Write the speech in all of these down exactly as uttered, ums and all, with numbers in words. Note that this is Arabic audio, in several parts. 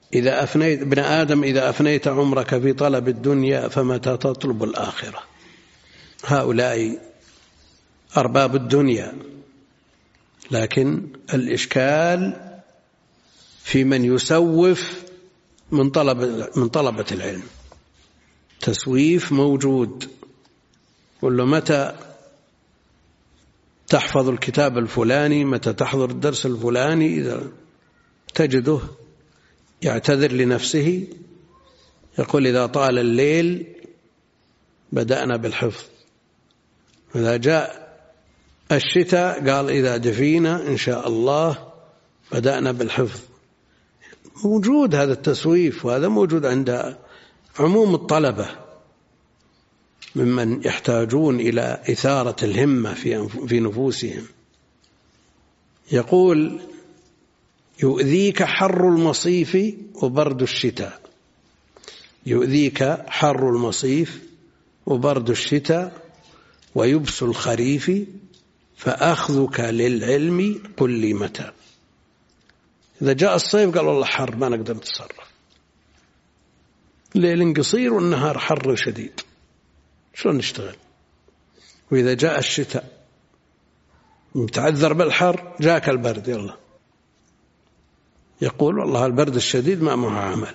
إذا أفنيت ابن آدم إذا أفنيت عمرك في طلب الدنيا فمتى تطلب الآخرة. هؤلاء أرباب الدنيا، لكن الإشكال في من يسوف من طلب من طلبة العلم. تسويف موجود، قل له متى تحفظ الكتاب الفلاني، متى تحضر الدرس الفلاني، إذا تجده يعتذر لنفسه يقول إذا طال الليل بدأنا بالحفظ، إذا جاء الشتاء قال إذا دفينا إن شاء الله بدأنا بالحفظ. موجود هذا التسويف، وهذا موجود عند عموم الطلبة ممن يحتاجون إلى إثارة الهمة في نفوسهم. يقول يؤذيك حر المصيف وبرد الشتاء، يؤذيك حر المصيف وبرد الشتاء ويبس الخريف فأخذك للعلم قل لي متى. إذا جاء الصيف قال والله حر ما نقدر نتصرف، الليل قصير والنهار حر شديد، شلون نشتغل؟ وإذا جاء الشتاء متعذر بالحر جاك البرد، يلا يقول والله البرد الشديد ما معه عمل،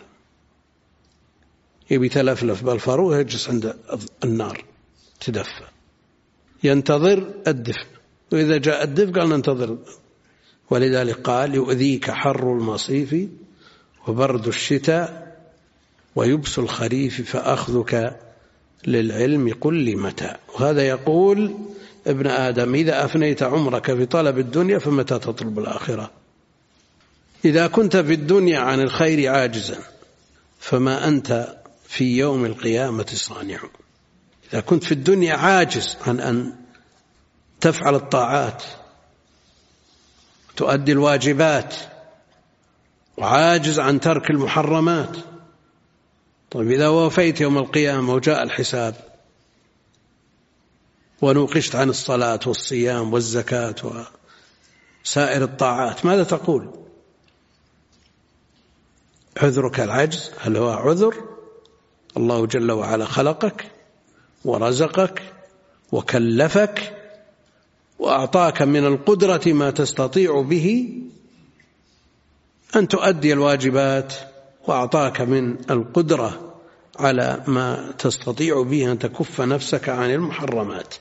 يبي تلفلف بالفرو يجلس عند النار تدفى، ينتظر الدفء، وإذا جاء الدفء قال ننتظر. ولذلك قال يؤذيك حر المصيف وبرد الشتاء ويبس الخريف فأخذك للعلم قل لي متى. وهذا يقول ابن آدم إذا أفنيت عمرك في طلب الدنيا فمتى تطلب الآخرة. إذا كنت في الدنيا عن الخير عاجزا فما أنت في يوم القيامة صانع. إذا كنت في الدنيا عاجز عن أن تفعل الطاعات تؤدي الواجبات وعاجز عن ترك المحرمات، طيب إذا وفيت يوم القيامة وجاء الحساب ونوقشت عن الصلاة والصيام والزكاة وسائر الطاعات ماذا تقول؟ عذرك العجز، هل هو عذر؟ الله جل وعلا خلقك ورزقك وكلفك وأعطاك من القدرة ما تستطيع به أن تؤدي الواجبات، وأعطاك من القدرة على ما تستطيع به أن تكف نفسك عن المحرمات.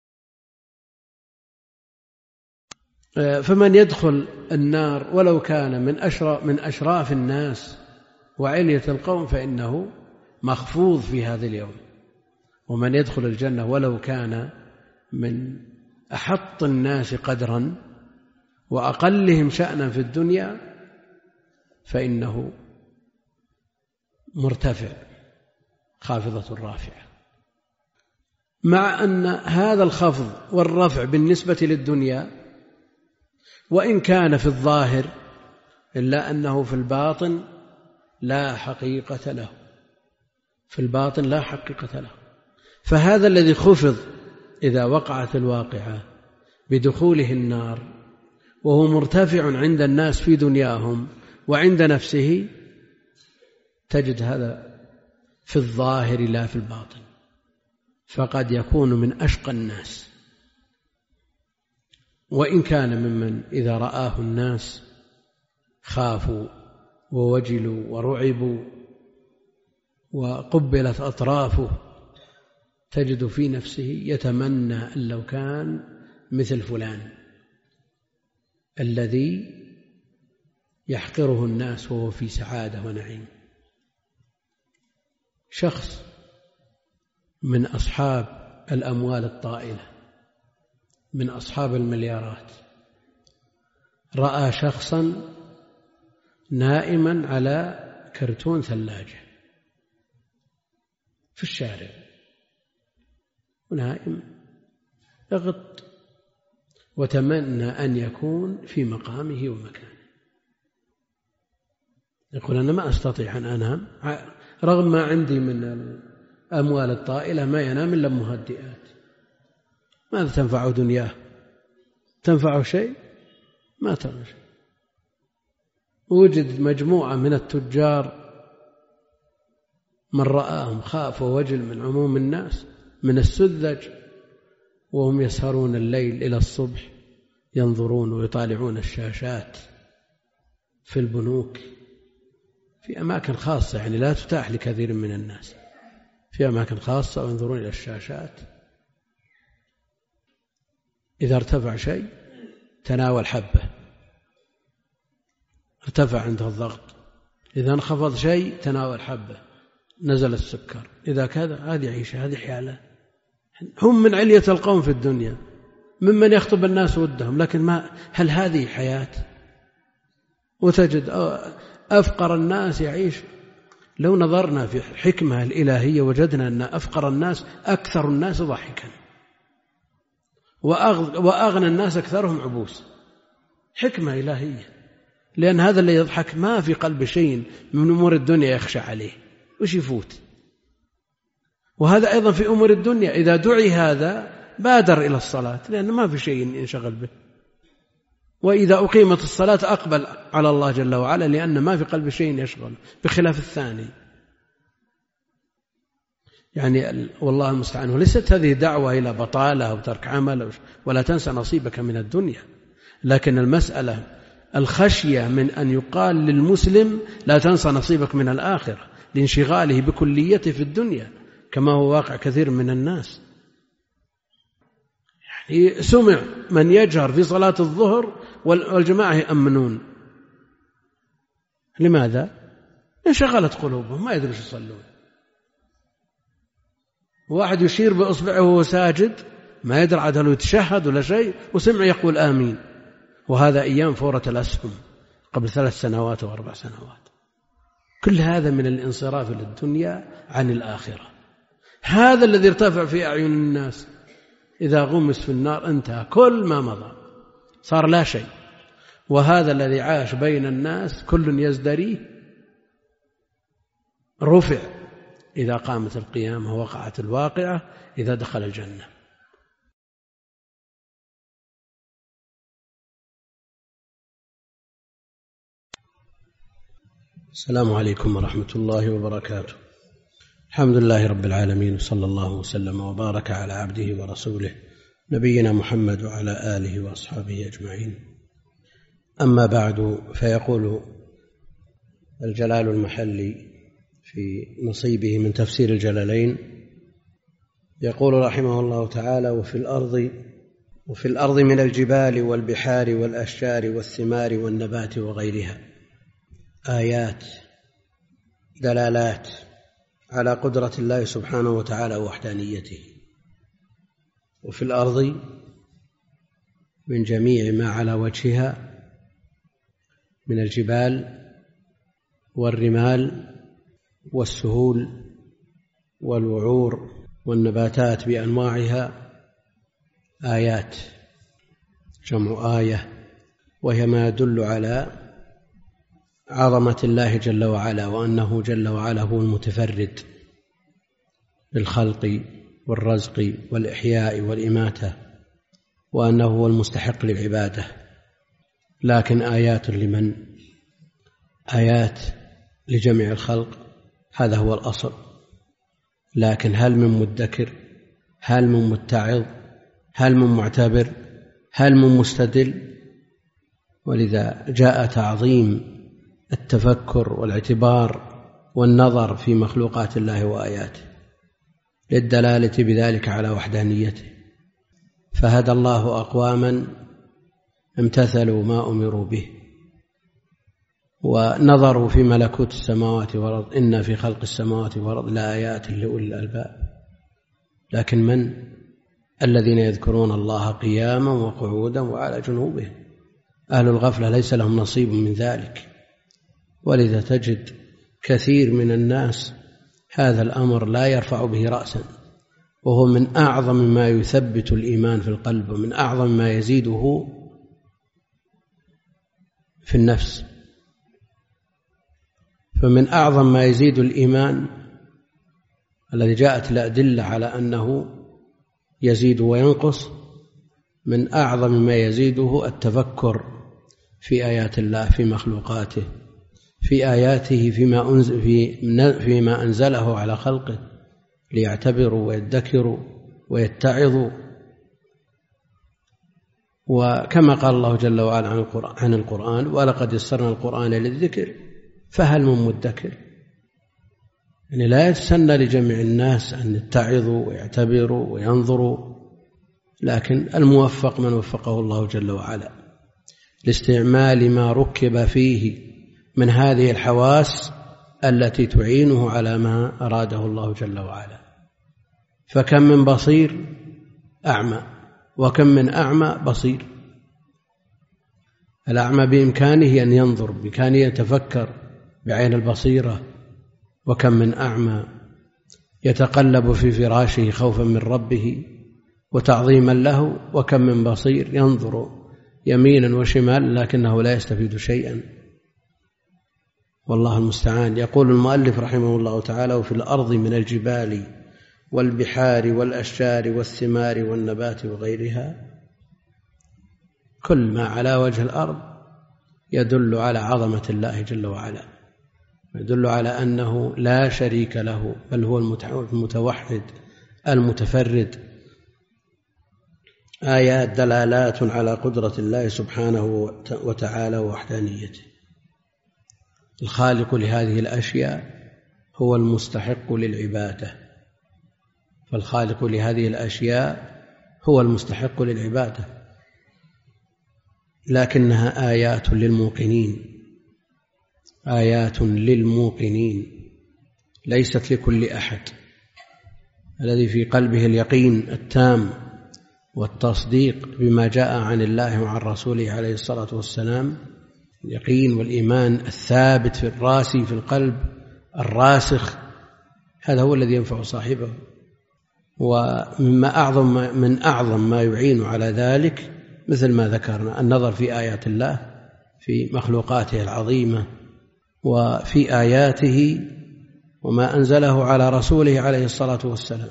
فمن يدخل النار ولو كان من أشراف, من أشراف الناس وعلية القوم فإنه مخفوض في هذا اليوم، ومن يدخل الجنة ولو كان من أحط الناس قدرا وأقلهم شأنا في الدنيا فإنه مرتفع خافضة رافعة. مع أن هذا الخفض والرفع بالنسبة للدنيا وإن كان في الظاهر إلا أنه في الباطن لا حقيقة له، في الباطن لا حقيقة له. فهذا الذي خفض إذا وقعت الواقعة بدخوله النار وهو مرتفع عند الناس في دنياهم وعند نفسه تجد هذا في الظاهر لا في الباطن، فقد يكون من أشقى الناس، وإن كان ممن إذا رآه الناس خافوا ووجلوا ورعبوا وقبلت أطرافه، تجد في نفسه يتمنى أن لو كان مثل فلان الذي يحقره الناس وهو في سعادة ونعيم. شخص من أصحاب الأموال الطائلة من أصحاب المليارات رأى شخصا نائما على كرتون ثلاجة في الشارع، نائم اغط، وتمنى أن يكون في مقامه ومكانه. يقول أنا ما أستطيع أن أنام رغم ما عندي من الأموال الطائلة، ما ينام إلا مهدئات. ماذا تنفع دنياه؟ تنفع شيء؟ ما تنفع شيء. وجد مجموعة من التجار من رآهم خاف ووجل من عموم الناس من السذج، وهم يسهرون الليل إلى الصبح ينظرون ويطالعون الشاشات في البنوك في أماكن خاصة، يعني لا تتاح لكثير من الناس، في أماكن خاصة وينظرون إلى الشاشات. إذا ارتفع شيء تناول حبة ارتفع عنده الضغط، إذا انخفض شيء تناول حبة نزل السكر، إذا كذا. هذه عيشة، هذه حيالة. هم من علية القوم في الدنيا، ممن يخطب الناس ودهم، لكن ما هل هذه حياة؟ وتجد أفقر الناس يعيش. لو نظرنا في حكمة الإلهية وجدنا أن أفقر الناس أكثر الناس ضحكا، وأغنى الناس أكثرهم عبوس. حكمة إلهية، لأن هذا اللي يضحك ما في قلب شيء من أمور الدنيا يخشى عليه، وش يفوت. وهذا أيضا في أمور الدنيا، إذا دعي هذا بادر إلى الصلاة لأن ما في شيء ينشغل به، وإذا أقيمت الصلاة أقبل على الله جل وعلا لأن ما في قلب شيء يشغل، بخلاف الثاني. يعني والله المستعان. وليست هذه دعوة إلى بطالة أو ترك عمل، ولا تنسى نصيبك من الدنيا، لكن المسألة الخشية من أن يقال للمسلم لا تنسى نصيبك من الآخرة، لانشغاله بكليته في الدنيا كما هو واقع كثير من الناس. يعني سمع من يجهر في صلاة الظهر والجماعة يأمنون. لماذا؟ انشغلت قلوبهم ما يدري ايش يصلون. واحد يشير بإصبعه وهو ساجد ما يدري عاد هل يتشهد ولا شيء، وسمع يقول آمين. وهذا أيام فورة الأسهم قبل ثلاث سنوات وأربع سنوات. كل هذا من الانصراف للدنيا عن الآخرة. هذا الذي ارتفع في أعين الناس إذا غمس في النار انتهى كل ما مضى، صار لا شيء. وهذا الذي عاش بين الناس كل يزدريه رفع إذا قامت القيامة ووقعت الواقعة إذا دخل الجنة. السلام عليكم ورحمة الله وبركاته. الحمد لله رب العالمين، وصلى الله وسلم وبارك على عبده ورسوله نبينا محمد وعلى آله وأصحابه أجمعين. أما بعد، فيقول الجلال المحلي في نصيبه من تفسير الجلالين، يقول رحمه الله تعالى: وفي الأرض وفي الأرض من الجبال والبحار والأشجار والثمار والنبات وغيرها آيات دلالات على قدرة الله سبحانه وتعالى ووحدانيته. وفي الأرض من جميع ما على وجهها من الجبال والرمال والسهول والوعور والنباتات بأنواعها آيات، جمع آية، وهي ما يدل على عظمة الله جل وعلا، وأنه جل وعلا هو المتفرد بالخلق والرزق والإحياء والإماتة، وأنه هو المستحق للعبادة. لكن آيات لمن؟ آيات لجميع الخلق، هذا هو الأصل. لكن هل من مدكر؟ هل من متعظ؟ هل من معتبر؟ هل من مستدل؟ ولذا جاء تعظيم التفكر والاعتبار والنظر في مخلوقات الله وآياته للدلالة بذلك على وحدانيته. فهدى الله أقواما امتثلوا ما أمروا به ونظروا في ملكوت السماوات والأرض، إن في خلق السماوات والأرض لآيات لأولي الألباب. لكن من الذين يذكرون الله قياما وقعودا وعلى جنوبهم؟ أهل الغفلة ليس لهم نصيب من ذلك. ولذا تجد كثير من الناس هذا الأمر لا يرفع به رأسا، وهو من أعظم ما يثبت الإيمان في القلب، ومن أعظم ما يزيده في النفس. فمن أعظم ما يزيد الإيمان الذي جاءت الأدلة على أنه يزيد وينقص، من أعظم ما يزيده التفكر في آيات الله في مخلوقاته، في آياته فيما أنزل في فيما أنزله على خلقه ليعتبروا ويذكروا ويتعظوا. وكما قال الله جل وعلا عن القرآن, عن القرآن ولقد يسرنا القرآن للذكر فهل من مدكر. يعني لا يتسنى لجميع الناس أن يتعظوا ويعتبروا وينظروا، لكن الموفق من وفقه الله جل وعلا لاستعمال ما ركب فيه من هذه الحواس التي تعينه على ما أراده الله جل وعلا. فكم من بصير أعمى وكم من أعمى بصير. الأعمى بإمكانه أن ينظر، بإمكانه يتفكر بعين البصيرة، وكم من أعمى يتقلب في فراشه خوفا من ربه وتعظيما له، وكم من بصير ينظر يمينا وشمالا لكنه لا يستفيد شيئا. والله المستعان. يقول المؤلف رحمه الله تعالى: وفي الأرض من الجبال والبحار والأشجار والثمار والنبات وغيرها، كل ما على وجه الأرض يدل على عظمة الله جل وعلا، يدل على أنه لا شريك له، بل هو المتوحد المتفرد. آيات دلالات على قدرة الله سبحانه وتعالى ووحدانيته. الخالق لهذه الأشياء هو المستحق للعبادة، فالخالق لهذه الأشياء هو المستحق للعبادة، لكنها آيات للموقنين، آيات للموقنين ليست لكل أحد. الذي في قلبه اليقين التام والتصديق بما جاء عن الله وعن رسوله عليه الصلاة والسلام، اليقين والإيمان الثابت في الراسي في القلب الراسخ، هذا هو الذي ينفع صاحبه. ومما أعظم من أعظم ما يعين على ذلك مثل ما ذكرنا النظر في آيات الله في مخلوقاته العظيمة وفي آياته وما أنزله على رسوله عليه الصلاة والسلام.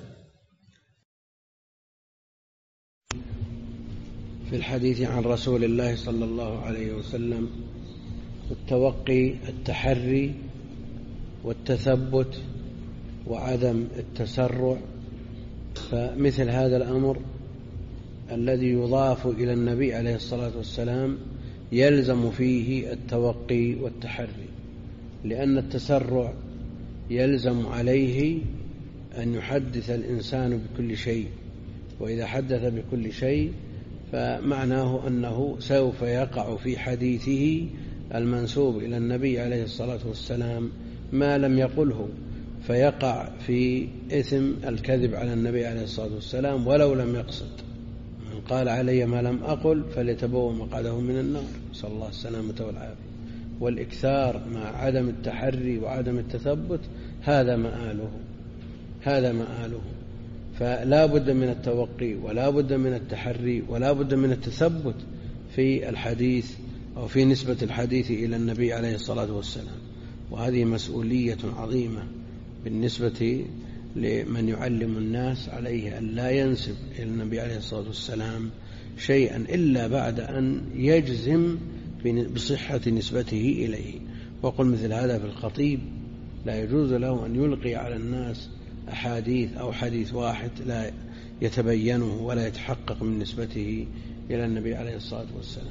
في الحديث عن رسول الله صلى الله عليه وسلم التوقي التحري والتثبت وعدم التسرع. فمثل هذا الأمر الذي يضاف إلى النبي عليه الصلاة والسلام يلزم فيه التوقي والتحري، لأن التسرع يلزم عليه أن يحدث الإنسان بكل شيء، وإذا حدث بكل شيء فمعناه أنه سوف يقع في حديثه المنسوب إلى النبي عليه الصلاة والسلام ما لم يقله، فيقع في إثم الكذب على النبي عليه الصلاة والسلام ولو لم يقصد. من قال علي ما لم أقل فليتبوأ مقعده من النار، صلى الله السلامة والعافية. والإكثار مع عدم التحري وعدم التثبت هذا مآله، هذا مآله. فلا بد من التوقي ولا بد من التحري ولا بد من التثبت في الحديث أو في نسبة الحديث إلى النبي عليه الصلاة والسلام. وهذه مسؤولية عظيمة بالنسبة لمن يعلم الناس، عليه أن لا ينسب إلى النبي عليه الصلاة والسلام شيئا إلا بعد أن يجزم بصحة نسبته إليه. وقل مثل هذا في الخطيب، لا يجوز له أن يلقي على الناس أحاديث أو حديث واحد لا يتبينه ولا يتحقق من نسبته إلى النبي عليه الصلاة والسلام.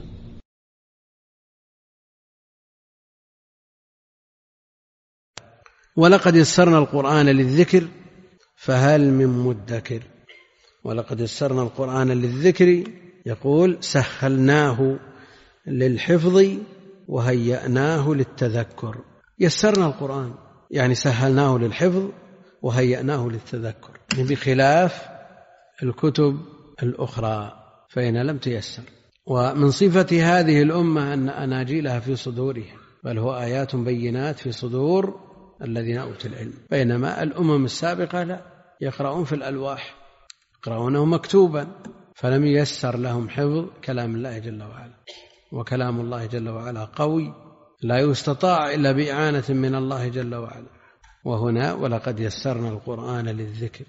ولقد يسرنا القرآن للذكر فهل من مدكر. ولقد يسرنا القرآن للذكر يقول سهلناه للحفظ وهيأناه للتذكر. يسرنا القرآن يعني سهلناه للحفظ وهيأناه للتذكر، بخلاف الكتب الأخرى فإن لم تيسر. ومن صفة هذه الأمة أن أناجيلها في صدورها، بل هو آيات بينات في صدور الذين أوتوا العلم، بينما الأمم السابقة لا، يقرؤون في الألواح، يقرؤونه مكتوبا، فلم ييسر لهم حفظ كلام الله جل وعلا. وكلام الله جل وعلا قوي لا يستطاع إلا بإعانة من الله جل وعلا. وهنا ولقد يسرنا القرآن للذكر،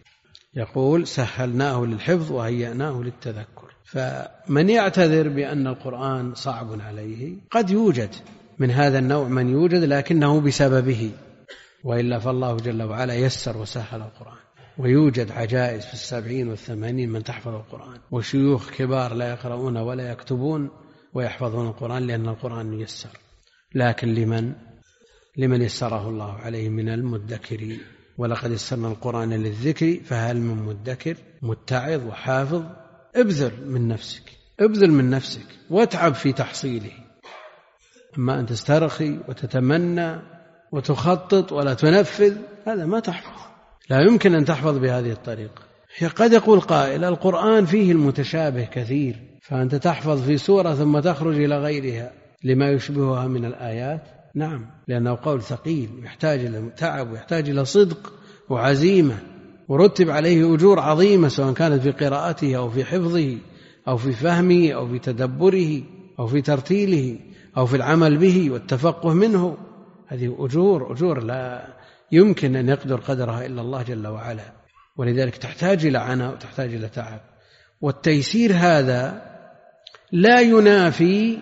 يقول سهلناه للحفظ وهيأناه للتذكر. فمن يعتذر بأن القرآن صعب عليه قد يوجد من هذا النوع من يوجد لكنه بسببه، وإلا فالله جل وعلا يسر وسهل القرآن. ويوجد عجائز في السبعين والثمانين من تحفظ القرآن، وشيوخ كبار لا يقرؤون ولا يكتبون ويحفظون القرآن لأن القرآن ييسر. لكن لمن لمن يسره الله عليه من المدكرين. ولقد يسرنا القرآن للذكر فهل من مدكر متعظ وحافظ. ابذل من نفسك ابذل من نفسك واتعب في تحصيله. أما أن تسترخي وتتمنى وتخطط ولا تنفذ هذا ما تحفظ، لا يمكن أن تحفظ بهذه الطريقة. قد يقول قائل القرآن فيه المتشابه كثير، فأنت تحفظ في سورة ثم تخرج إلى غيرها لما يشبهها من الآيات. نعم، لأنه قول ثقيل يحتاج إلى تعب ويحتاج إلى صدق وعزيمة، ورتب عليه أجور عظيمة سواء كانت في قراءته أو في حفظه أو في فهمه أو في تدبره أو في ترتيله أو في العمل به والتفقه منه. هذه أجور أجور لا يمكن أن يقدر قدرها إلا الله جل وعلا، ولذلك تحتاج إلى عناء وتحتاج إلى تعب. والتيسير هذا لا ينافي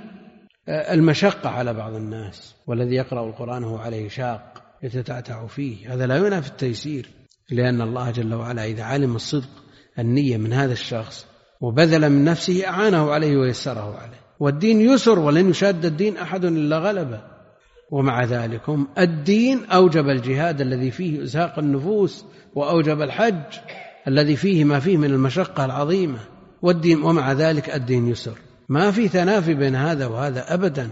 المشقة على بعض الناس، والذي يقرأ القرآن هو عليه شاق يتتعتع فيه، هذا لا ينافي التيسير، لأن الله جل وعلا إذا علم الصدق النية من هذا الشخص وبذل من نفسه أعانه عليه ويسره عليه. والدين يسر ولن يشاد الدين أحد إلا غلبه. ومع ذلك الدين أوجب الجهاد الذي فيه إزهاق النفوس، وأوجب الحج الذي فيه ما فيه من المشقة العظيمة، والدين ومع ذلك الدين يسر، ما في تنافي بين هذا وهذا أبدا.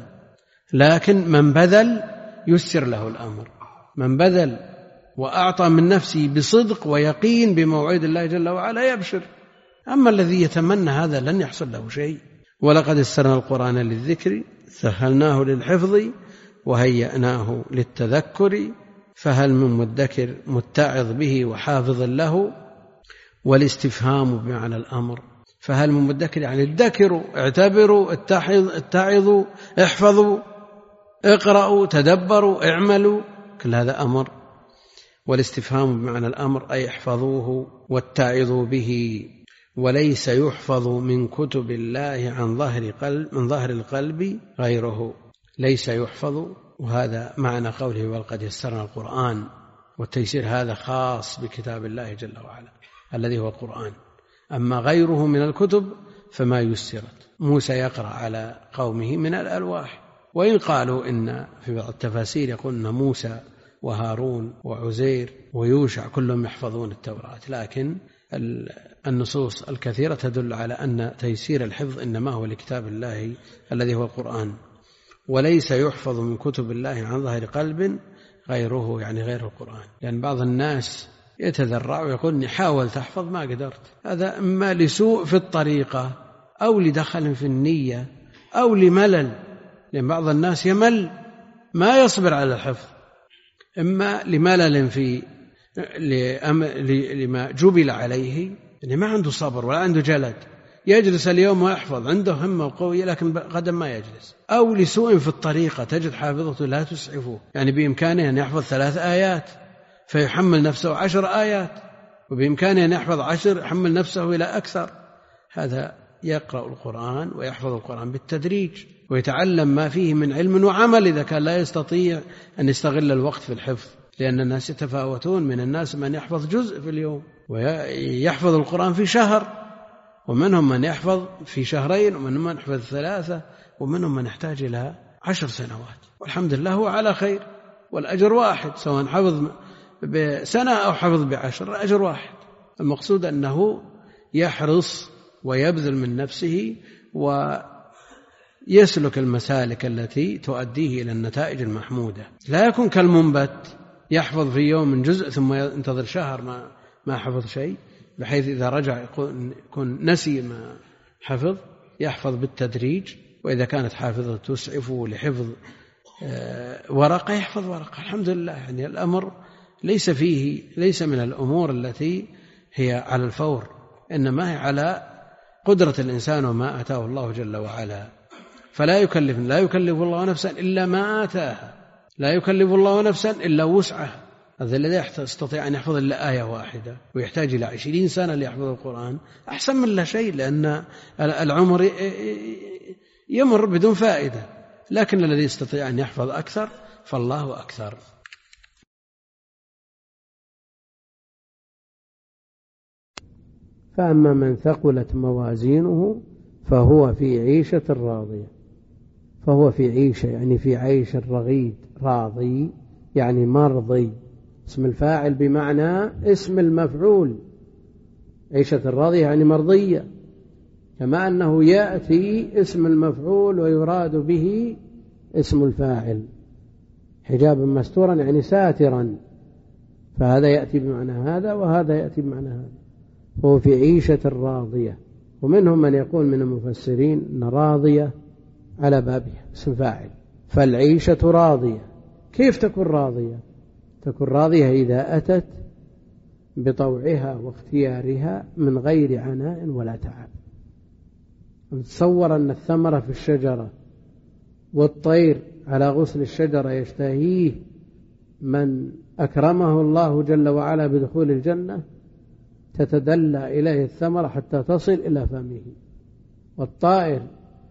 لكن من بذل يسر له الأمر، من بذل وأعطى من نفسه بصدق ويقين بموعد الله جل وعلا يبشر. أما الذي يتمنى هذا لن يحصل له شيء. ولقد يسرنا القرآن للذكر سهلناه للحفظ وهيأناه للتذكر فهل من مدكر متعظ به وحافظ له. والاستفهام بمعنى الأمر، فهل من مدكر يعني ادكروا اعتبروا اتعظوا احفظوا اقرأوا تدبروا اعملوا، كل هذا أمر. والاستفهام بمعنى الأمر أي احفظوه واتعظوا به. وليس يحفظ من كتب الله عن ظهر قلب من ظهر القلب غيره، ليس يحفظ، وهذا معنى قوله ولقد يسرنا القرآن. والتيسير هذا خاص بكتاب الله جل وعلا الذي هو القرآن. أما غيره من الكتب فما يسرت. موسى يقرأ على قومه من الألواح، وإن قالوا إن في بعض التفاسير يقول أن موسى وهارون وعزير ويوشع كلهم يحفظون التوراة، لكن النصوص الكثيرة تدل على أن تيسير الحفظ إنما هو لكتاب الله الذي هو القرآن. وليس يحفظ من كتب الله عن ظهر قلب غيره يعني غير القرآن. لأن بعض الناس يتذرع ويقول إني حاولت أحفظ ما قدرت، هذا إما لسوء في الطريقة أو لدخل في النية أو لملل، لأن بعض الناس يمل ما يصبر على الحفظ، إما لملل في لما جبل عليه يعني ما عنده صبر ولا عنده جلد، يجلس اليوم ويحفظ عنده همة وقوية لكن غدا ما يجلس، أو لسوء في الطريقة تجد حافظته لا تسعفه، يعني بإمكانه أن يحفظ ثلاث آيات فيحمل نفسه عشر آيات، وبإمكانه أن يحفظ عشر يحمل نفسه إلى أكثر. هذا يقرأ القرآن ويحفظ القرآن بالتدريج ويتعلم ما فيه من علم وعمل إذا كان لا يستطيع أن يستغل الوقت في الحفظ، لأن الناس يتفاوتون، من الناس من يحفظ جزء في اليوم ويحفظ القرآن في شهر، ومنهم من يحفظ في شهرين، ومنهم من يحفظ ثلاثة، ومنهم من يحتاج إلى عشر سنوات، والحمد لله هو على خير والأجر واحد، سواء حفظ بسنة أو حفظ بعشر الأجر واحد. المقصود أنه يحرص ويبذل من نفسه ويسلك المسالك التي تؤديه إلى النتائج المحمودة، لا يكون كالمنبت يحفظ في يوم من جزء ثم ينتظر شهر ما ما حفظ شيء، بحيث إذا رجع يكون, يكون نسي ما حفظ. يحفظ بالتدريج، وإذا كانت حافظة تسعفه لحفظ ورقة يحفظ ورقة، الحمد لله. يعني الأمر ليس فيه ليس من الأمور التي هي على الفور، إنما هي على قدرة الإنسان وما آتاه الله جل وعلا. فلا يكلف لا يكلف الله نفسا إلا ما آتاها، لا يكلف الله نفسا إلا وسعها، هذا الذي يستطيع أن يحفظ إلا آية واحدة ويحتاج إلى عشرين سنة ليحفظ القرآن أحسن من لا شيء، لأن العمر يمر بدون فائدة. لكن الذي يستطيع أن يحفظ أكثر فالله أكثر. فأما من ثقلت موازينه فهو في عيشة راضية. فهو في عيشة يعني في عيش الرغيد، راضي يعني مرضي، اسم الفاعل بمعنى اسم المفعول. عيشة الراضية يعني مرضية، كما أنه يأتي اسم المفعول ويراد به اسم الفاعل. حجابا مستورا يعني ساترا، فهذا يأتي بمعنى هذا وهذا يأتي بمعنى هذا. فهو في عيشة راضية. ومنهم من يقول من المفسرين أن راضية على بابها اسم فاعل، فالعيشة راضية. كيف تكون راضية؟ تكون راضية إذا أتت بطوعها واختيارها من غير عناء ولا تعب. تصور أن الثمرة في الشجرة والطير على غصن الشجرة يشتهيه من أكرمه الله جل وعلا بدخول الجنة، تتدلى إليه الثمرة حتى تصل إلى فمه. والطائر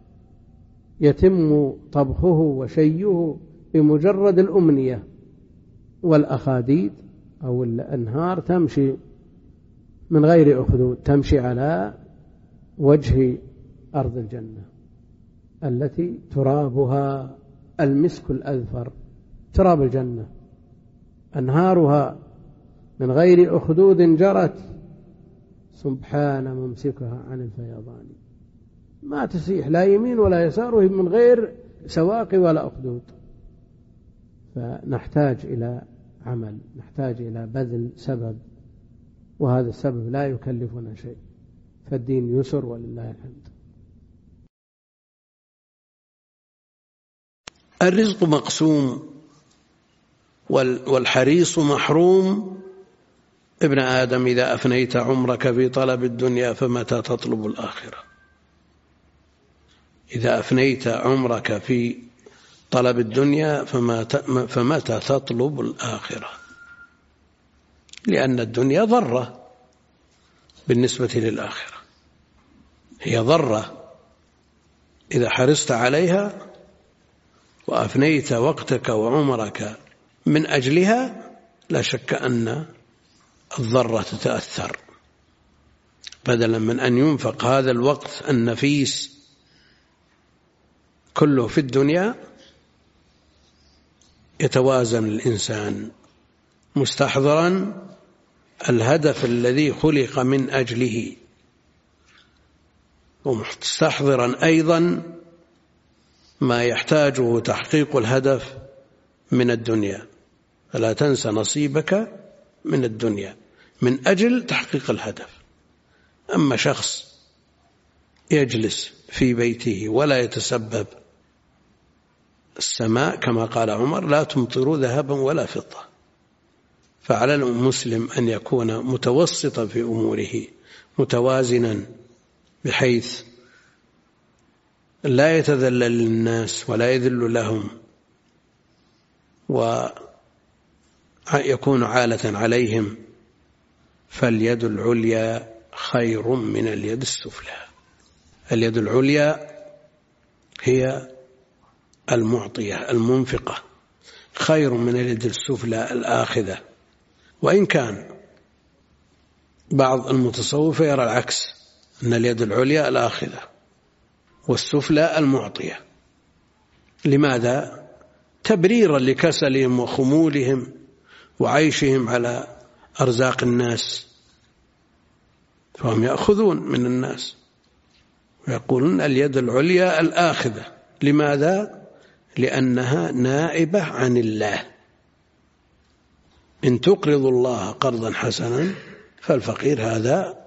يتم طبخه وشيه بمجرد الأمنية. والأخاديد أو الأنهار تمشي من غير أخدود، تمشي على وجه أرض الجنة التي ترابها المسك الأذفر، تراب الجنة. أنهارها من غير أخدود جرت، سبحان ممسكها عن الفيضان. ما تسيح لا يمين ولا يسار من غير سواقي ولا أخدود. فنحتاج إلى عمل، نحتاج إلى بذل سبب، وهذا السبب لا يكلفنا شيء، فالدين يسر ولله الحمد. الرزق مقسوم والحريص محروم. ابن آدم إذا أفنيت عمرك في طلب الدنيا فمتى تطلب الآخرة؟ إذا أفنيت عمرك في طلب الدنيا فمتى تطلب الآخرة؟ لأن الدنيا ضرة بالنسبة للآخرة، هي ضرة. إذا حرصت عليها وأفنيت وقتك وعمرك من أجلها لا شك أن الضرة تتأثر. بدلا من أن ينفق هذا الوقت النفيس كله في الدنيا، يتوازن الإنسان مستحضرا الهدف الذي خلق من أجله، ومستحضرا أيضا ما يحتاجه تحقيق الهدف من الدنيا. فلا تنسى نصيبك من الدنيا من أجل تحقيق الهدف. أما شخص يجلس في بيته ولا يتسبب، السماء كما قال عمر لا تمطر ذهبا ولا فضة. فعلى المسلم أن يكون متوسطا في أموره، متوازنا، بحيث لا يتذلل للناس ولا يذل لهم، ويكون عالة عليهم. فاليد العليا خير من اليد السفلى. اليد العليا هي المعطية المنفقة، خير من اليد السفلى الآخذة. وإن كان بعض المتصوفة يرى العكس، أن اليد العليا الآخذة والسفلى المعطية. لماذا؟ تبريرا لكسلهم وخمولهم وعيشهم على أرزاق الناس، فهم يأخذون من الناس ويقولون اليد العليا الآخذة. لماذا؟ لأنها نائبة عن الله. إن تقرضوا الله قرضا حسنا فالفقير هذا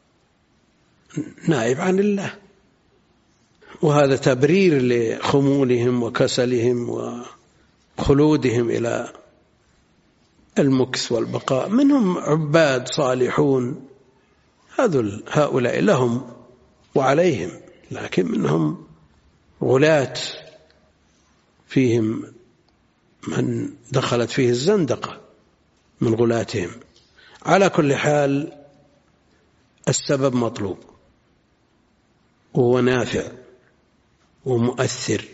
نائب عن الله، وهذا تبرير لخمولهم وكسلهم وخلودهم إلى المكس والبقاء. منهم عباد صالحون هؤلاء لهم وعليهم، لكن منهم غلاة فيهم من دخلت فيه الزندقة من غلاتهم. على كل حال السبب مطلوب وهو نافع ومؤثر.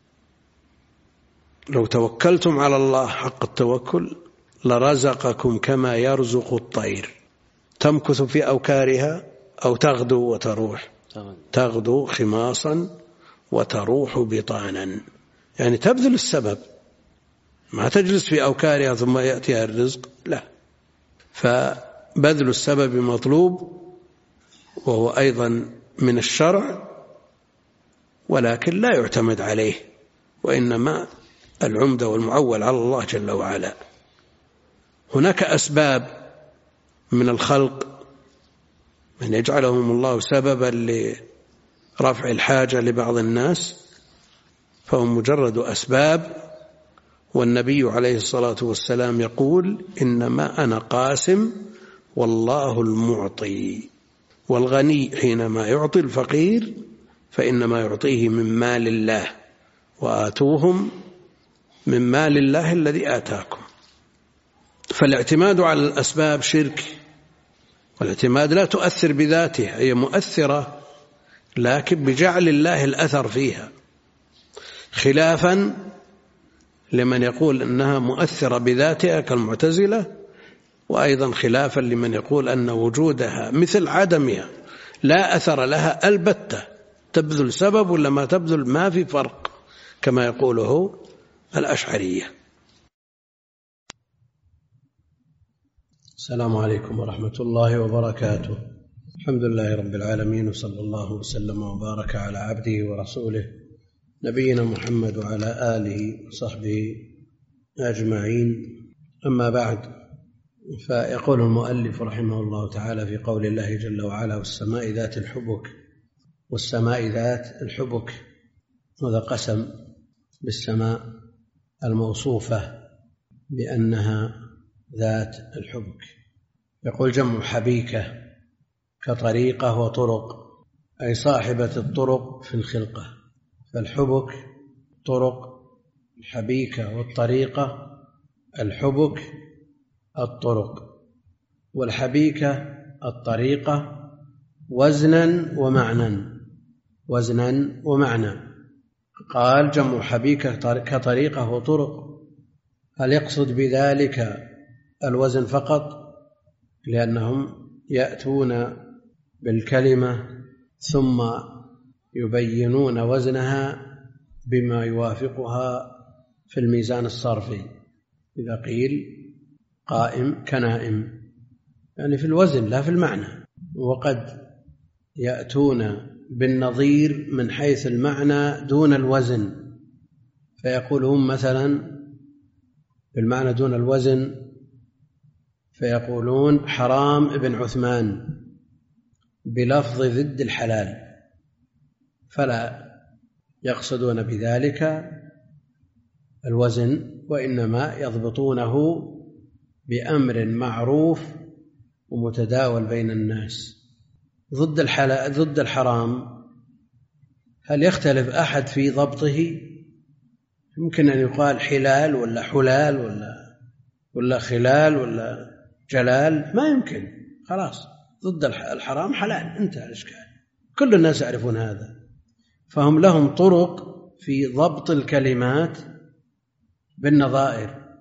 لو توكلتم على الله حق التوكل لرزقكم كما يرزق الطير تمكث في أوكارها أو تغدو وتروح تغدو خماصا وتروح بطانا، يعني تبذل السبب، ما تجلس في أوكارها ثم يأتيها الرزق، لا، فبذل السبب مطلوب وهو أيضا من الشرع، ولكن لا يعتمد عليه، وإنما العمدة والمعول على الله جل وعلا. هناك أسباب من الخلق من يجعلهم الله سببا لرفع الحاجة لبعض الناس، فهم مجرد أسباب، والنبي عليه الصلاة والسلام يقول إنما أنا قاسم والله المعطي، والغني حينما يعطي الفقير فإنما يعطيه من مال الله، وآتوهم من مال الله الذي آتاكم. فالاعتماد على الأسباب شرك، والاعتماد لا تؤثر بذاتها، هي مؤثرة لكن بجعل الله الأثر فيها، خلافا لمن يقول أنها مؤثرة بذاتها كالمعتزلة، وأيضا خلافا لمن يقول أن وجودها مثل عدمها لا أثر لها البتة، تبذل سبب ولا ما تبذل ما في فرق، كما يقوله الأشعرية. السلام عليكم ورحمة الله وبركاته. الحمد لله رب العالمين، وصلى الله وسلم وبارك على عبده ورسوله نبينا محمد وعلى آله وصحبه أجمعين. أما بعد، فيقول المؤلف رحمه الله تعالى في قول الله جل وعلا: والسماء ذات الحبك. والسماء ذات الحبك، هذا قسم بالسماء الموصوفة بأنها ذات الحبك. يقول: جمع حبيكة كطريقة وطرق، أي صاحبة الطرق في الخلقة. فالحبك طرق، الحبيكة والطريقة، الحبك الطرق والحبيكة الطريقة، وزنا ومعنى، وزنا ومعنى. قال: جمع حبيكة كطريقة وطرق، هل يقصد بذلك الوزن فقط؟ لأنهم يأتون بالكلمة ثم يبينون وزنها بما يوافقها في الميزان الصرفي. إذا قيل قائم كنائم، يعني في الوزن لا في المعنى. وقد يأتون بالنظير من حيث المعنى دون الوزن، فيقولون مثلا بالمعنى دون الوزن، فيقولون حرام ابن عثمان بلفظ ضد الحلال، فلا يقصدون بذلك الوزن، وإنما يضبطونه بأمر معروف ومتداول بين الناس. ضد الحلال ضد الحرام، هل يختلف أحد في ضبطه؟ يمكن أن يقال حلال ولا حلال ولا ولا خلال ولا جلال، ما يمكن. خلاص، ضد الحرام حلال، انتهى الإشكال، كل الناس يعرفون هذا. فهم لهم طرق في ضبط الكلمات بالنظائر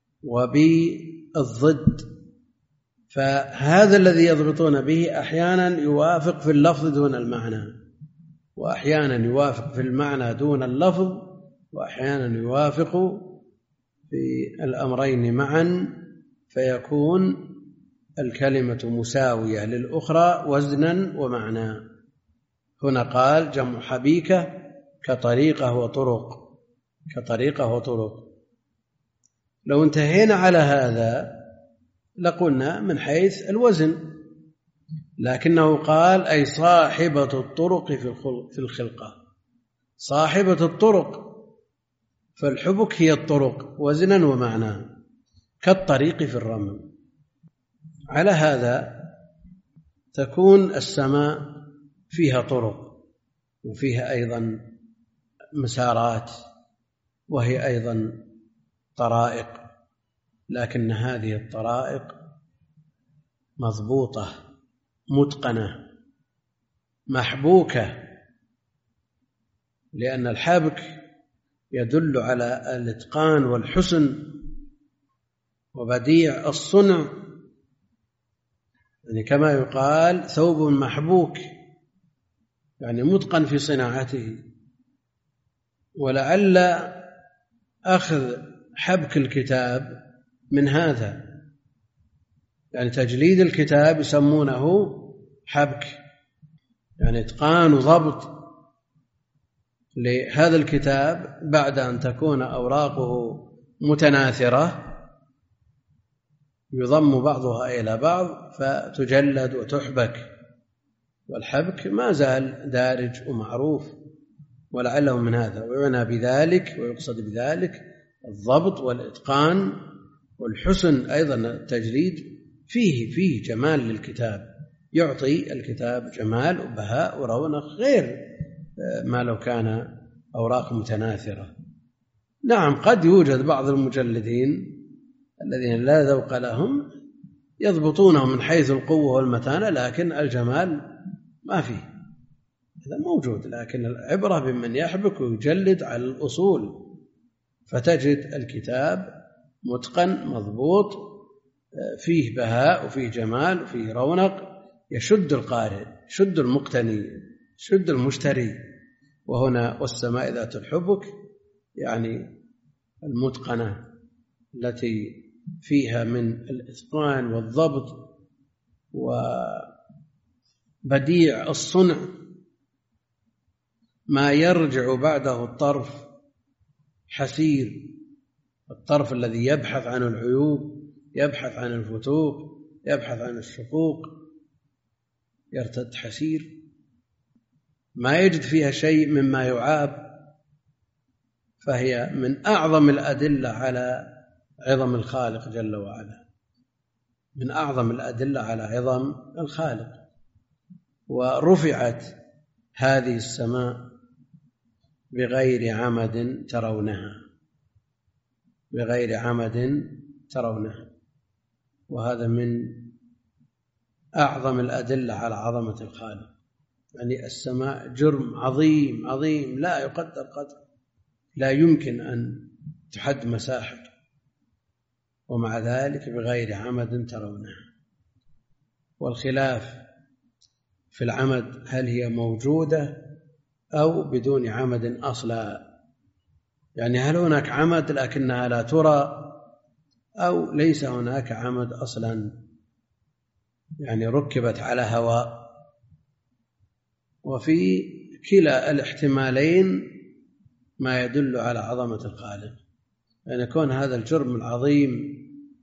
وبالضد، فهذا الذي يضبطون به أحيانا يوافق في اللفظ دون المعنى، وأحيانا يوافق في المعنى دون اللفظ، وأحيانا يوافق في الأمرين معا، فيكون الكلمة مساوية للأخرى وزنا ومعنى. هنا قال: جمع حبيكة كطريقة وطرق، كطريقة وطرق. لو انتهينا على هذا لقلنا من حيث الوزن، لكنه قال: أي صاحبة الطرق في الخلقة. صاحبة الطرق، فالحبك هي الطرق وزنا ومعنى، كالطريق في الرمل. على هذا تكون السماء فيها طرق، وفيها أيضا مسارات، وهي أيضا طرائق، لكن هذه الطرائق مضبوطة متقنة محبوكة، لأن الحبك يدل على الإتقان والحسن وبديع الصنع، يعني كما يقال ثوب محبوك، يعني متقن في صناعته. ولعل أخذ حبك الكتاب من هذا، يعني تجليد الكتاب يسمونه حبك، يعني إتقان وضبط لهذا الكتاب بعد أن تكون أوراقه متناثرة يضم بعضها إلى بعض فتجلد وتحبك، والحبك ما زال دارج ومعروف، ولعله من هذا. ويعنى بذلك ويقصد بذلك الضبط والإتقان والحسن. أيضا التجليد فيه فيه جمال للكتاب، يعطي الكتاب جمال وبهاء ورونق غير ما لو كان أوراق متناثرة. نعم قد يوجد بعض المجلدين الذين لا ذوق لهم يضبطونه من حيث القوة والمتانة، لكن الجمال ما فيه، هذا موجود. لكن العبرة بمن يحبك ويجلد على الأصول، فتجد الكتاب متقن مضبوط فيه بهاء وفيه جمال وفيه رونق، يشد القارئ، يشد المقتني، يشد المشتري. وهنا والسماء ذات الحبك يعني المتقنة التي فيها من الإتقان والضبط وبديع الصنع ما يرجع بعده الطرف حسير، الطرف الذي يبحث عن العيوب، يبحث عن الفتوق، يبحث عن الشقوق، يرتد حسير، ما يجد فيها شيء مما يعاب. فهي من أعظم الأدلة على عظم الخالق جل وعلا، من أعظم الأدلة على عظم الخالق. ورفعت هذه السماء بغير عمد ترونها، بغير عمد ترونها، وهذا من أعظم الأدلة على عظمة الخالق. يعني السماء جرم عظيم عظيم لا يقدر قدر، لا يمكن أن تحد مساحته، ومع ذلك بغير عمد ترونها. والخلاف في العمد، هل هي موجودة أو بدون عمد أصلا؟ يعني هل هناك عمد لكنها لا ترى، أو ليس هناك عمد أصلا، يعني ركبت على هواء. وفي كلا الاحتمالين ما يدل على عظمة الخالق، أن يكون هذا الجرم العظيم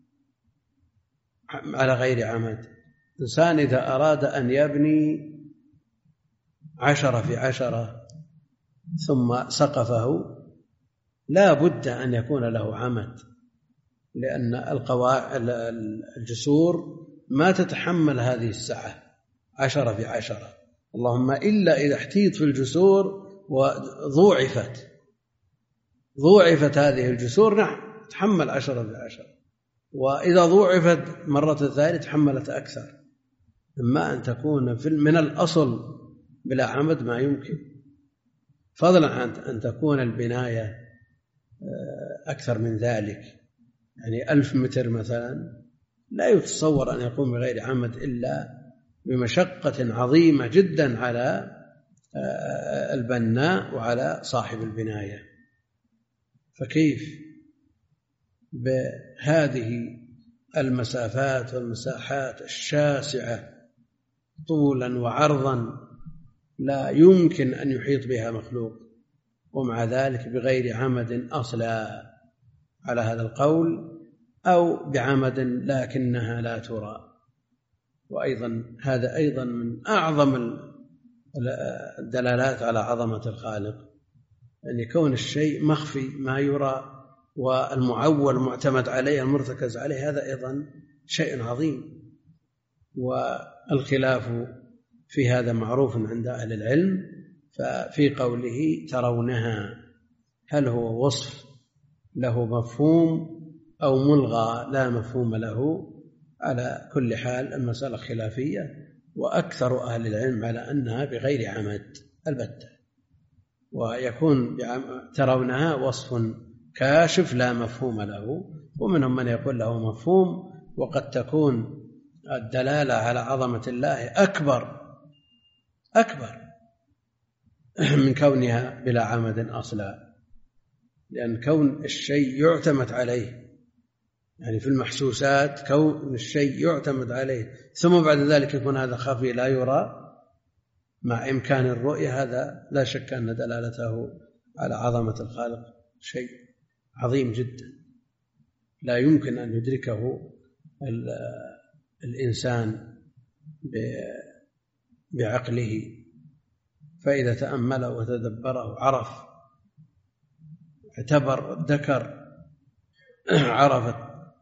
على غير عمد. إنسان إذا أراد أن يبني عشرة في عشرة ثم سقفه لا بد أن يكون له عمد، لأن القواعد الجسور ما تتحمل هذه السعة عشرة في عشرة، اللهم إلا إذا احتيط في الجسور وضوعفت ضوعفت هذه الجسور، نعم تحمل عشرة في عشرة، وإذا ضوعفت مرة ثانية تحملت أكثر. إما أن تكون من الأصل بلا عمد ما يمكن، فضلا عن أن تكون البناية أكثر من ذلك، يعني ألف متر مثلا لا يتصور أن يقوم بغير عمد إلا بمشقة عظيمة جدا على البناء وعلى صاحب البناية. فكيف بهذه المسافات والمساحات الشاسعة طولا وعرضا لا يمكن أن يحيط بها مخلوق، ومع ذلك بغير عمد أصلا على هذا القول، أو بعمد لكنها لا ترى. وأيضا هذا أيضا من أعظم الدلالات على عظمة الخالق، أن يكون الشيء مخفي ما يرى والمعول معتمد عليه المرتكز عليه، هذا أيضا شيء عظيم. والخلاف في هذا معروف عند أهل العلم. ففي قوله ترونها، هل هو وصف له مفهوم أو ملغى لا مفهوم له. على كل حال المسألة خلافية، وأكثر أهل العلم على أنها بغير عمد البتة، ويكون ترونها وصف كاشف لا مفهوم له، ومنهم من يقول له مفهوم، وقد تكون الدلالة على عظمة الله أكبر أكبر من كونها بلا عمد أصلا، لأن كون الشيء يعتمد عليه، يعني في المحسوسات كون الشيء يعتمد عليه ثم بعد ذلك يكون هذا خفي لا يرى مع إمكان الرؤية، هذا لا شك أن دلالته على عظمة الخالق شيء عظيم جدا لا يمكن أن يدركه الإنسان بعقله، فإذا تأمله وتدبره عرف، اعتبر، ذكر، عرفت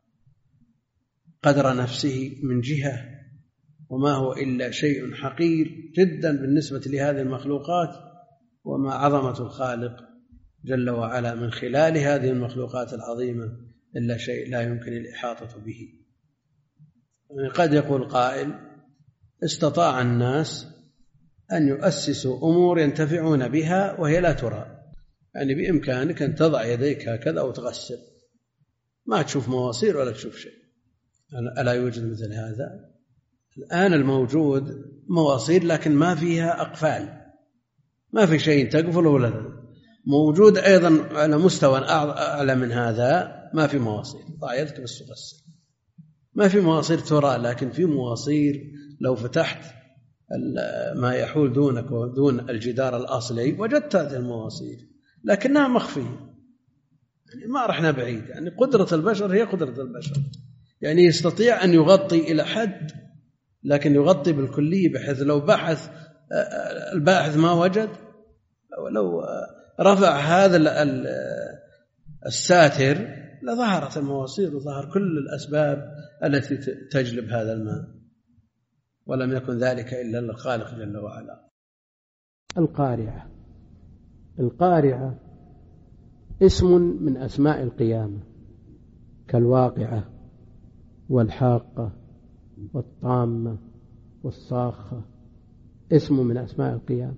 قدر نفسه من جهة، وما هو إلا شيء حقير جدا بالنسبة لهذه المخلوقات، وما عظمة الخالق جل وعلا من خلال هذه المخلوقات العظيمة إلا شيء لا يمكن الإحاطة به. قد يقول قائل: استطاع الناس أن يؤسسوا أمور ينتفعون بها وهي لا ترى، يعني بإمكانك أن تضع يديك هكذا وتغسل، ما تشوف مواصير ولا تشوف شيء. ألا يوجد مثل هذا؟ الآن الموجود مواصير لكن ما فيها أقفال، ما في شيء تقفل ولا لا. موجود أيضا على مستوى أعلى من هذا، ما في مواصير، ضع يدك بس تغسل، ما في مواصير ترى، لكن في مواصير لو فتحت ما يحول دونك ودون الجدار الأصلي وجدت هذه المواصير، لكنها مخفية، يعني ما رحنا بعيد. يعني قدرة البشر هي قدرة البشر، يعني يستطيع أن يغطي إلى حد، لكن يغطي بالكلية، بحيث لو بحث الباحث ما وجد، لو رفع هذا الساتر لظهرت المواصير وظهر كل الأسباب التي تجلب هذا الماء، ولم يكن ذلك إلا للخالق جل وعلا. القارعة. القارعة اسم من أسماء القيامة، كالواقعة والحاقة والطامة والصاخة، اسم من أسماء القيامة،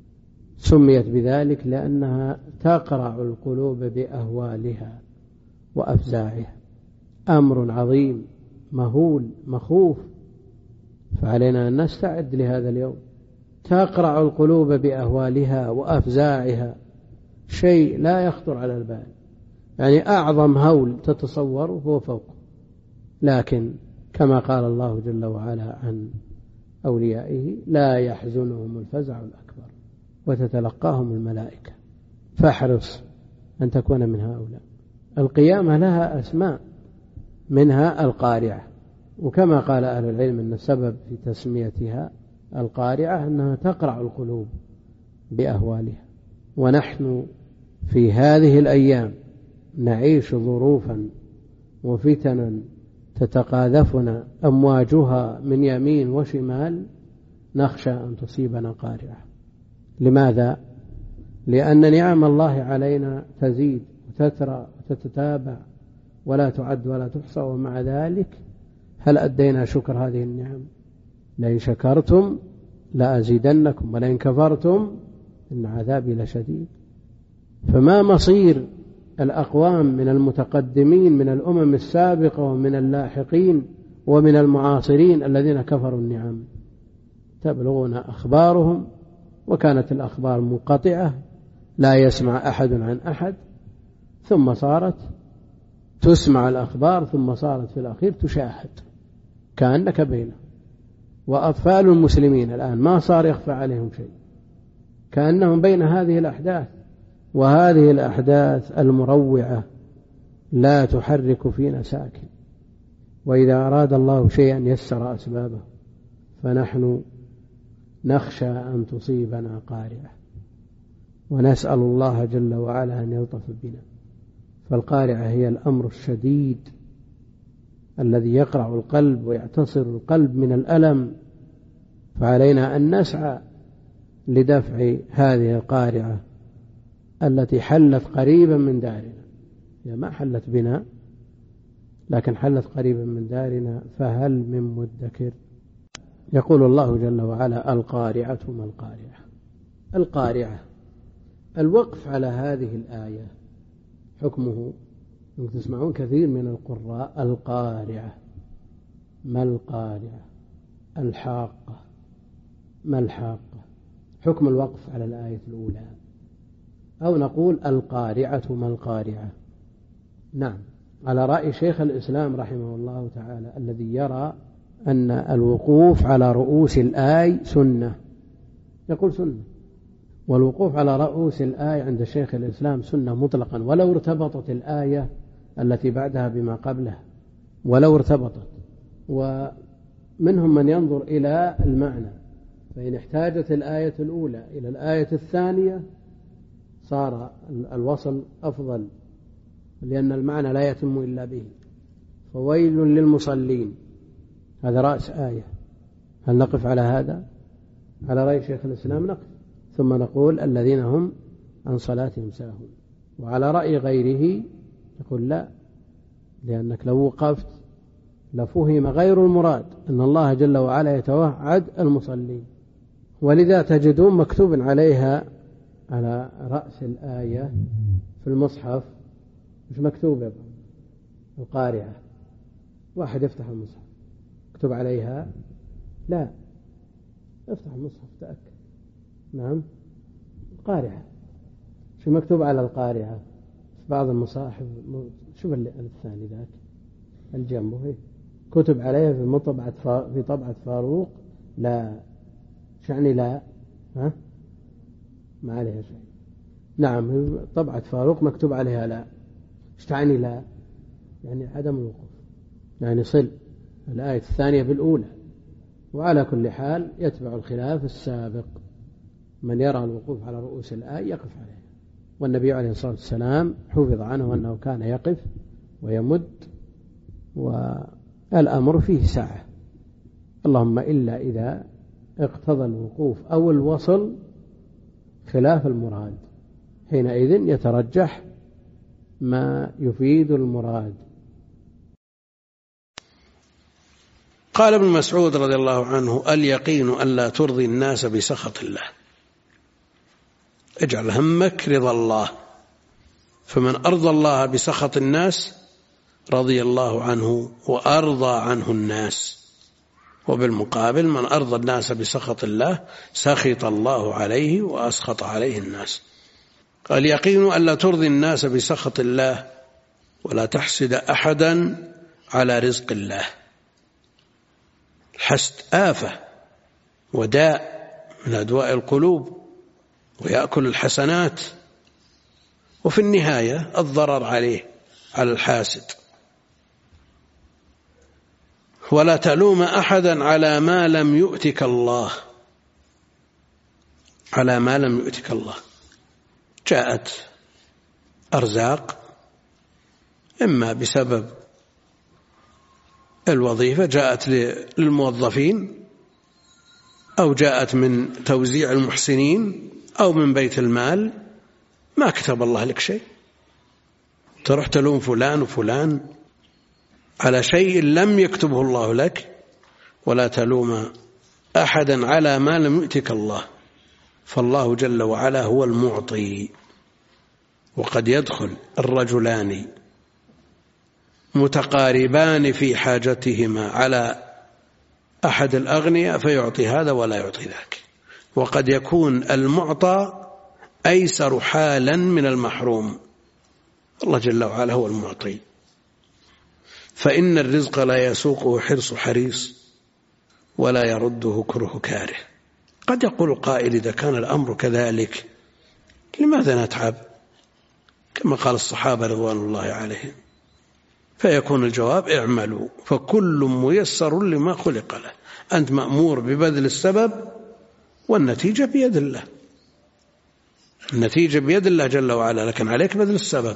سميت بذلك لأنها تقرع القلوب بأهوالها وأفزاعها، أمر عظيم مهول مخوف، فعلينا أن نستعد لهذا اليوم. تقرع القلوب بأهوالها وأفزاعها، شيء لا يخطر على البال، يعني أعظم هول تتصوره هو فوق، لكن كما قال الله جل وعلا عن أوليائه: لا يحزنهم الفزع الأكبر وتتلقاهم الملائكة، فاحرص أن تكون من هؤلاء. القيامة لها أسماء، منها القارعة، وكما قال أهل العلم أن السبب في تسميتها القارعة أنها تقرع القلوب بأهوالها. ونحن في هذه الأيام نعيش ظروفا وفتنا تتقاذفنا أمواجها من يمين وشمال، نخشى أن تصيبنا قارعة. لماذا؟ لأن نعم الله علينا تزيد وتترى وتتتابع ولا تعد ولا تحصى، ومع ذلك هل أدينا شكر هذه النعم؟ لئن شكرتم لأزيدنكم ولئن كفرتم إن عذابي لشديد. فما مصير الأقوام من المتقدمين من الأمم السابقة ومن اللاحقين ومن المعاصرين الذين كفروا النعم؟ تبلغون أخبارهم، وكانت الأخبار منقطعة، لا يسمع أحد عن أحد، ثم صارت تسمع الأخبار، ثم صارت في الأخير تشاهد كأنك بينه. وأطفال المسلمين الآن ما صار يخفى عليهم شيء، كأنهم بين هذه الأحداث، وهذه الأحداث المروعة لا تحرك فينا ساكن، وإذا أراد الله شيئا يسر أسبابه، فنحن نخشى أن تصيبنا قارعة، ونسأل الله جل وعلا أن يلطف بنا. فالقارعة هي الأمر الشديد الذي يقرع القلب ويعتصر القلب من الألم، فعلينا أن نسعى لدفع هذه القارعة التي حلت قريبا من دارنا. هي ما حلت بنا، لكن حلت قريبا من دارنا فهل من مدكر. يقول الله جل وعلا: القارعة ما القارعة. القارعة، الوقف على هذه الآية حكمه، ممكن تسمعون كثير من القراء القارعة ما القارعة، الحاقة ما الحاقة، حكم الوقف على الآية الأولى. أو نقول القارعة ما القارعة. نعم، على رأي شيخ الإسلام رحمه الله تعالى الذي يرى أن الوقوف على رؤوس الآي سنة، يقول سنة، والوقوف على رؤوس الآي عند شيخ الإسلام سنة مطلقا، ولو ارتبطت الآية التي بعدها بما قبلها، ولو ارتبطت. ومنهم من ينظر إلى المعنى، فإن احتاجت الآية الأولى إلى الآية الثانية صار الوصل أفضل، لأن المعنى لا يتم إلا به. فويل للمصلين، هذا رأس آية. هل نقف على هذا؟ على رأي شيخ الإسلام نقف، ثم نقول الذين هم عن صلاتهم ساهون. وعلى رأي غيره يقول لا، لأنك لو وقفت لفهم غير المراد، أن الله جل وعلا يتوعد المصلين. ولذا تجدون مكتوب عليها على رأس الآية في المصحف، مش مكتوب القارعة. واحد يفتح المصحف مكتوب عليها، لا، افتح المصحف تأكد. نعم، القارعة. شو مكتوب على القارعة في بعض المصاحف؟ شوف الثاني ذاك الجنب، كتب عليها في طبعة في طبعة فاروق، لا شعني لا، ها ما عليها شيء. نعم، طبعة فاروق مكتوب عليها لا. ايش تعني لا؟ يعني عدم الوقوف، يعني صل الآية الثانية بالأولى. وعلى كل حال يتبع الخلاف السابق، من يرى الوقوف على رؤوس الآية يقف عليها، والنبي عليه الصلاة والسلام حفظ عنه أنه كان يقف ويمد، والأمر فيه سعة، اللهم إلا إذا اقتضى الوقوف أو الوصل خلاف المراد، حينئذ يترجح ما يفيد المراد. قال ابن مسعود رضي الله عنه: اليقين ألا ترضي الناس بسخط الله، اجعل همك رضا الله، فمن أرضى الله بسخط الناس رضي الله عنه وأرضى عنه الناس، وبالمقابل من أرضى الناس بسخط الله سخط الله عليه وأسخط عليه الناس. قال: اليقين ألا ترضي الناس بسخط الله ولا تحسد أحدا على رزق الله. الحسد آفة وداء من أدواء القلوب، ويأكل الحسنات، وفي النهاية الضرر عليه على الحاسد. ولا تلوم أحدا على ما لم يؤتك الله، على ما لم يؤتك الله. جاءت أرزاق إما بسبب الوظيفة، جاءت للموظفين، أو جاءت من توزيع المحسنين، أو من بيت المال، ما كتب الله لك شيء، تروح تلوم فلان وفلان على شيء لم يكتبه الله لك. ولا تلوم أحدا على ما لم يؤتك الله، فالله جل وعلا هو المعطي. وقد يدخل الرجلان متقاربان في حاجتهما على أحد الأغنياء فيعطي هذا ولا يعطي ذاك، وقد يكون المعطى أيسر حالا من المحروم. الله جل وعلا هو المعطي، فإن الرزق لا يسوقه حرص حريص ولا يرده كره كاره. قد يقول قائل: إذا كان الأمر كذلك لماذا نتعب؟ كما قال الصحابة رضوان الله عليهم. فيكون الجواب: اعملوا فكل ميسر لما خلق له. أنت مأمور ببذل السبب، والنتيجة بيد الله، النتيجة بيد الله جل وعلا، لكن عليك بذل السبب.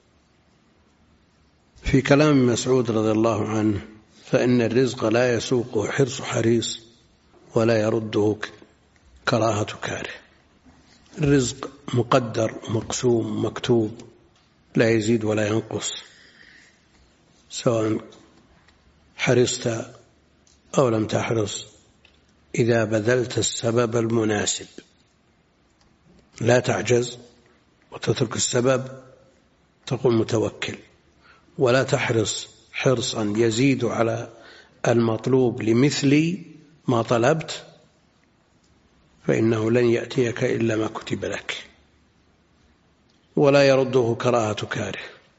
في كلام مسعود رضي الله عنه: فإن الرزق لا يسوقه حرص حريص ولا يرده كراهة كاره. الرزق مقدر مقسوم مكتوب، لا يزيد ولا ينقص. سواء حرصت أو لم تحرص إذا بذلت السبب المناسب. لا تعجز وتترك السبب تقول متوكل، ولا تحرص حرصا يزيد على المطلوب لمثل ما طلبت، فإنه لن يأتيك إلا ما كتب لك، ولا يرده كراهة كاره.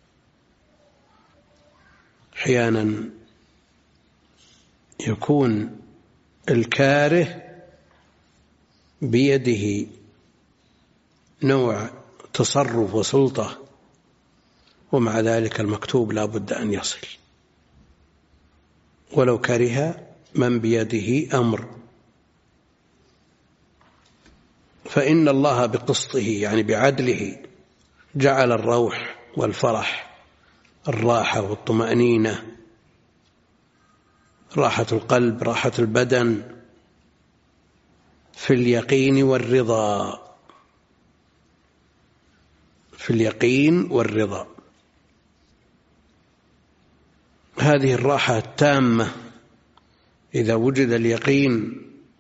أحيانا يكون الكاره بيده نوع تصرف وسلطة، ومع ذلك المكتوب لا بد أن يصل، ولو كره من بيده أمر. فإن الله بقسطه يعني بعدله جعل الروح والفرح، الراحة والطمأنينة، راحة القلب، راحة البدن، في اليقين والرضا، في اليقين والرضا. هذه الراحة التامة إذا وجد اليقين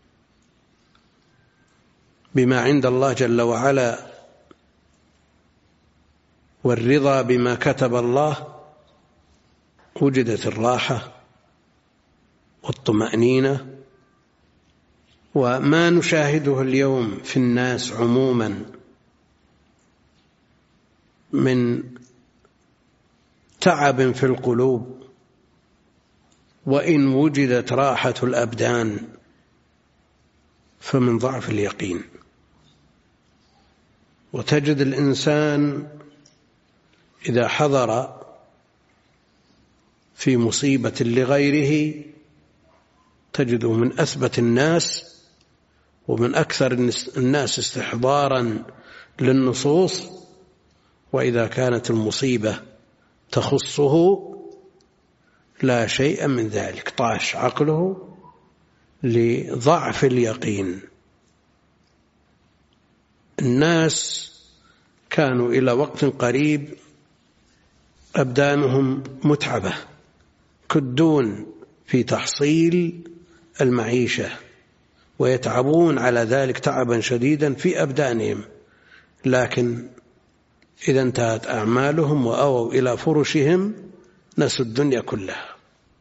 بما عند الله جل وعلا والرضا بما كتب الله، وجدت الراحة والطمأنينة. وما نشاهده اليوم في الناس عموما من تعب في القلوب، وإن وجدت راحة الأبدان فمن ضعف اليقين. وتجد الإنسان إذا حضر في مصيبة لغيره تجده من أثبت الناس ومن أكثر الناس استحضارا للنصوص، وإذا كانت المصيبة تخصه لا شيء من ذلك، طاش عقله لضعف اليقين. الناس كانوا إلى وقت قريب أبدانهم متعبة، كدون في تحصيل المعيشة، ويتعبون على ذلك تعبا شديدا في أبدانهم، لكن إذا انتهت أعمالهم وأووا إلى فرشهم نسوا الدنيا كلها.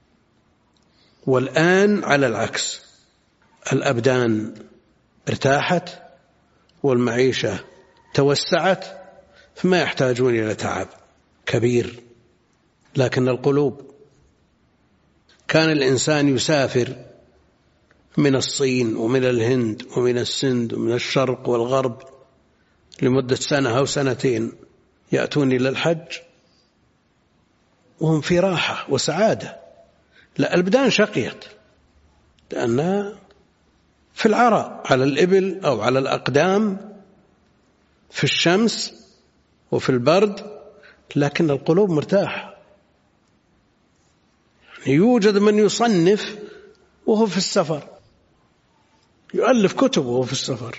والآن على العكس، الأبدان ارتاحت والمعيشة توسعت، فما يحتاجون إلى تعب كبير. لكن القلوب، كان الإنسان يسافر من الصين ومن الهند ومن السند ومن الشرق والغرب لمدة سنة أو سنتين، يأتون إلى الحج وهم في راحة وسعادة. لا، الأبدان شقيت لأنها في العرى على الإبل أو على الأقدام في الشمس وفي البرد، لكن القلوب مرتاحة. يوجد من يصنف وهو في السفر، يؤلف كتب وهو في السفر،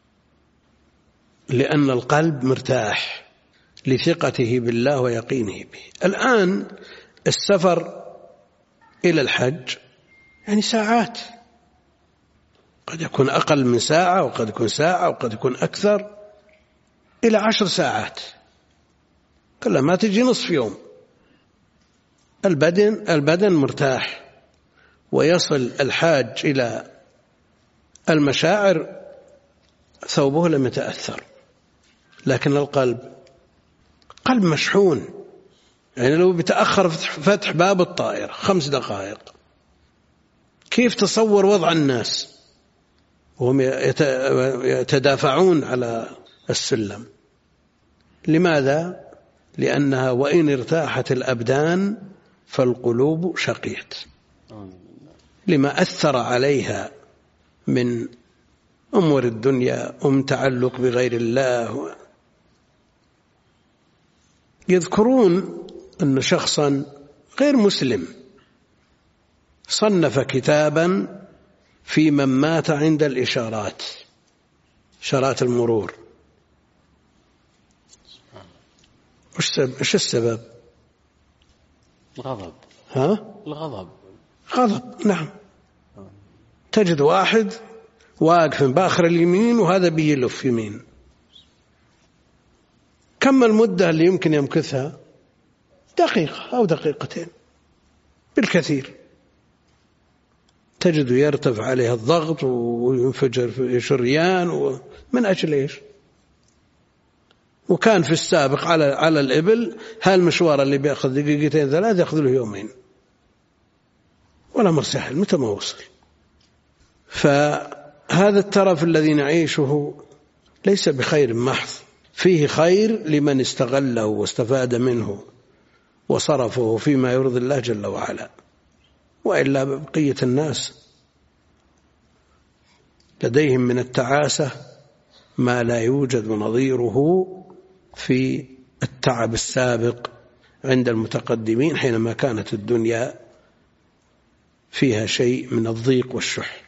لأن القلب مرتاح لثقته بالله ويقينه به. الآن السفر إلى الحج يعني ساعات، قد يكون أقل من ساعة وقد يكون ساعة وقد يكون أكثر، إلى عشر ساعات، كلها ما تجي نصف يوم. البدن البدن مرتاح، ويصل الحاج إلى المشاعر ثوبه لم يتأثر. لكن القلب قلب مشحون، يعني لو بتأخر فتح باب الطائرة خمس دقائق، كيف تصور وضع الناس وهم يتدافعون على السلم؟ لماذا؟ لأنها وإن ارتاحت الأبدان فالقلوب شقيت، لما أثر عليها من أمور الدنيا ومن تعلق بغير الله. يذكرون أن شخصا غير مسلم صنف كتابا في من مات عند الإشارات، إشارات المرور. وش السبب؟ الغضب. ها؟ الغضب. غضب، نعم. تجد واحد واقف بآخر اليمين وهذا بيلف يمين، كم المدة اللي يمكن يمكثها؟ دقيقة أو دقيقتين بالكثير. تجد يرتفع عليها الضغط وينفجر في شريان، من أجل إيش؟ وكان في السابق على على الإبل هالمشوار اللي بيأخذ دقيقتين ثلاث يأخذ له يومين، ولا مرسحل متى ما وصل. فهذا الترف الذي نعيشه ليس بخير محض، فيه خير لمن استغله واستفاد منه وصرفه فيما يرضي الله جل وعلا، وإلا بقية الناس لديهم من التعاسة ما لا يوجد نظيره في التعب السابق عند المتقدمين حينما كانت الدنيا فيها شيء من الضيق والشح.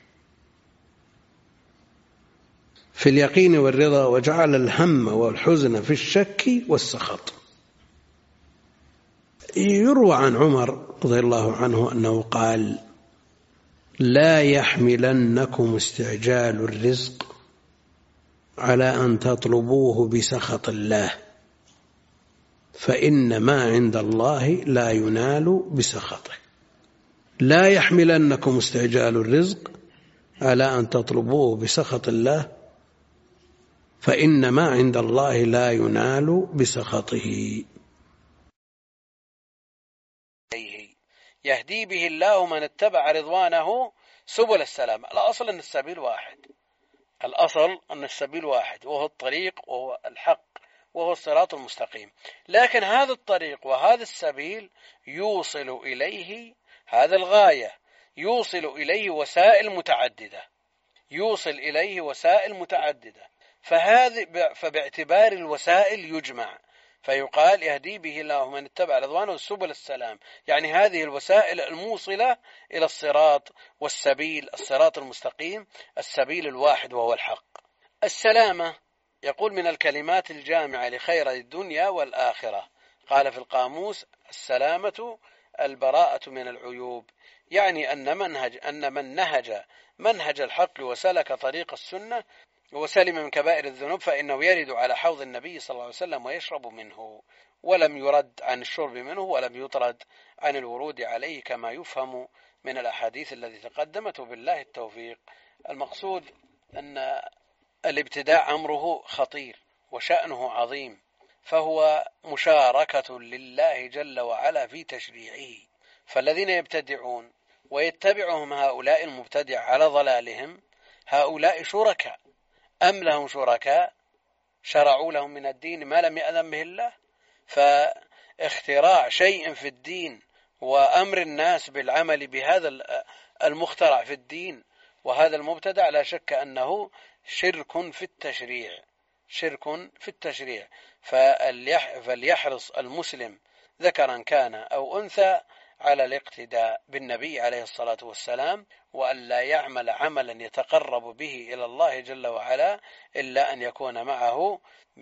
في اليقين والرضا، وجعل الهم والحزن في الشك والسخط. يروى عن عمر رضي الله عنه أنه قال: لا يحملنكم استعجال الرزق على أن تطلبوه بسخط الله، فإن ما عند الله لا ينال بسخطه. لا يحملنكم استعجال الرزق على أن تطلبوه بسخط الله، فإن ما عند الله لا ينال بسخطه. يهدي به الله من اتبع رضوانه سبل السلام. الأصل أن السبيل واحد، الأصل أن السبيل واحد، وهو الطريق وهو الحق وهو الصراط المستقيم. لكن هذا الطريق وهذا السبيل يوصل إليه، هذا الغاية يوصل إليه وسائل متعددة، يوصل إليه وسائل متعددة، فهذه فباعتبار الوسائل يجمع فيقال يهدي به الله من اتبع رضوانه سبل السلام، يعني هذه الوسائل الموصلة إلى الصراط والسبيل، الصراط المستقيم، السبيل الواحد وهو الحق. السلامة يقول من الكلمات الجامعة لخير الدنيا والآخرة. قال في القاموس: السلامة البراءة من العيوب، يعني أن منهج أن من نهج منهج الحق وسلك طريق السنة وسلم من كبائر الذنوب فإنه يرد على حوض النبي صلى الله عليه وسلم ويشرب منه، ولم يرد عن الشرب منه ولم يطرد عن الورود عليه، كما يفهم من الأحاديث التي تقدمت، بالله التوفيق. المقصود أن الابتداع أمره خطير وشأنه عظيم، فهو مشاركة لله جل وعلا في تشريعه. فالذين يبتدعون ويتبعهم هؤلاء المبتدع على ضلالهم، هؤلاء شركاء، أم لهم شركاء شرعوا لهم من الدين ما لم يأذن به الله؟ فاختراع شيء في الدين وأمر الناس بالعمل بهذا المخترع في الدين وهذا المبتدع لا شك أنه شرك في التشريع، شرك في التشريع. فليحرص المسلم ذكرا كان أو أنثى على الاقتداء بالنبي عليه الصلاة والسلام، وأن لا يعمل عملا يتقرب به إلى الله جل وعلا إلا أن يكون معه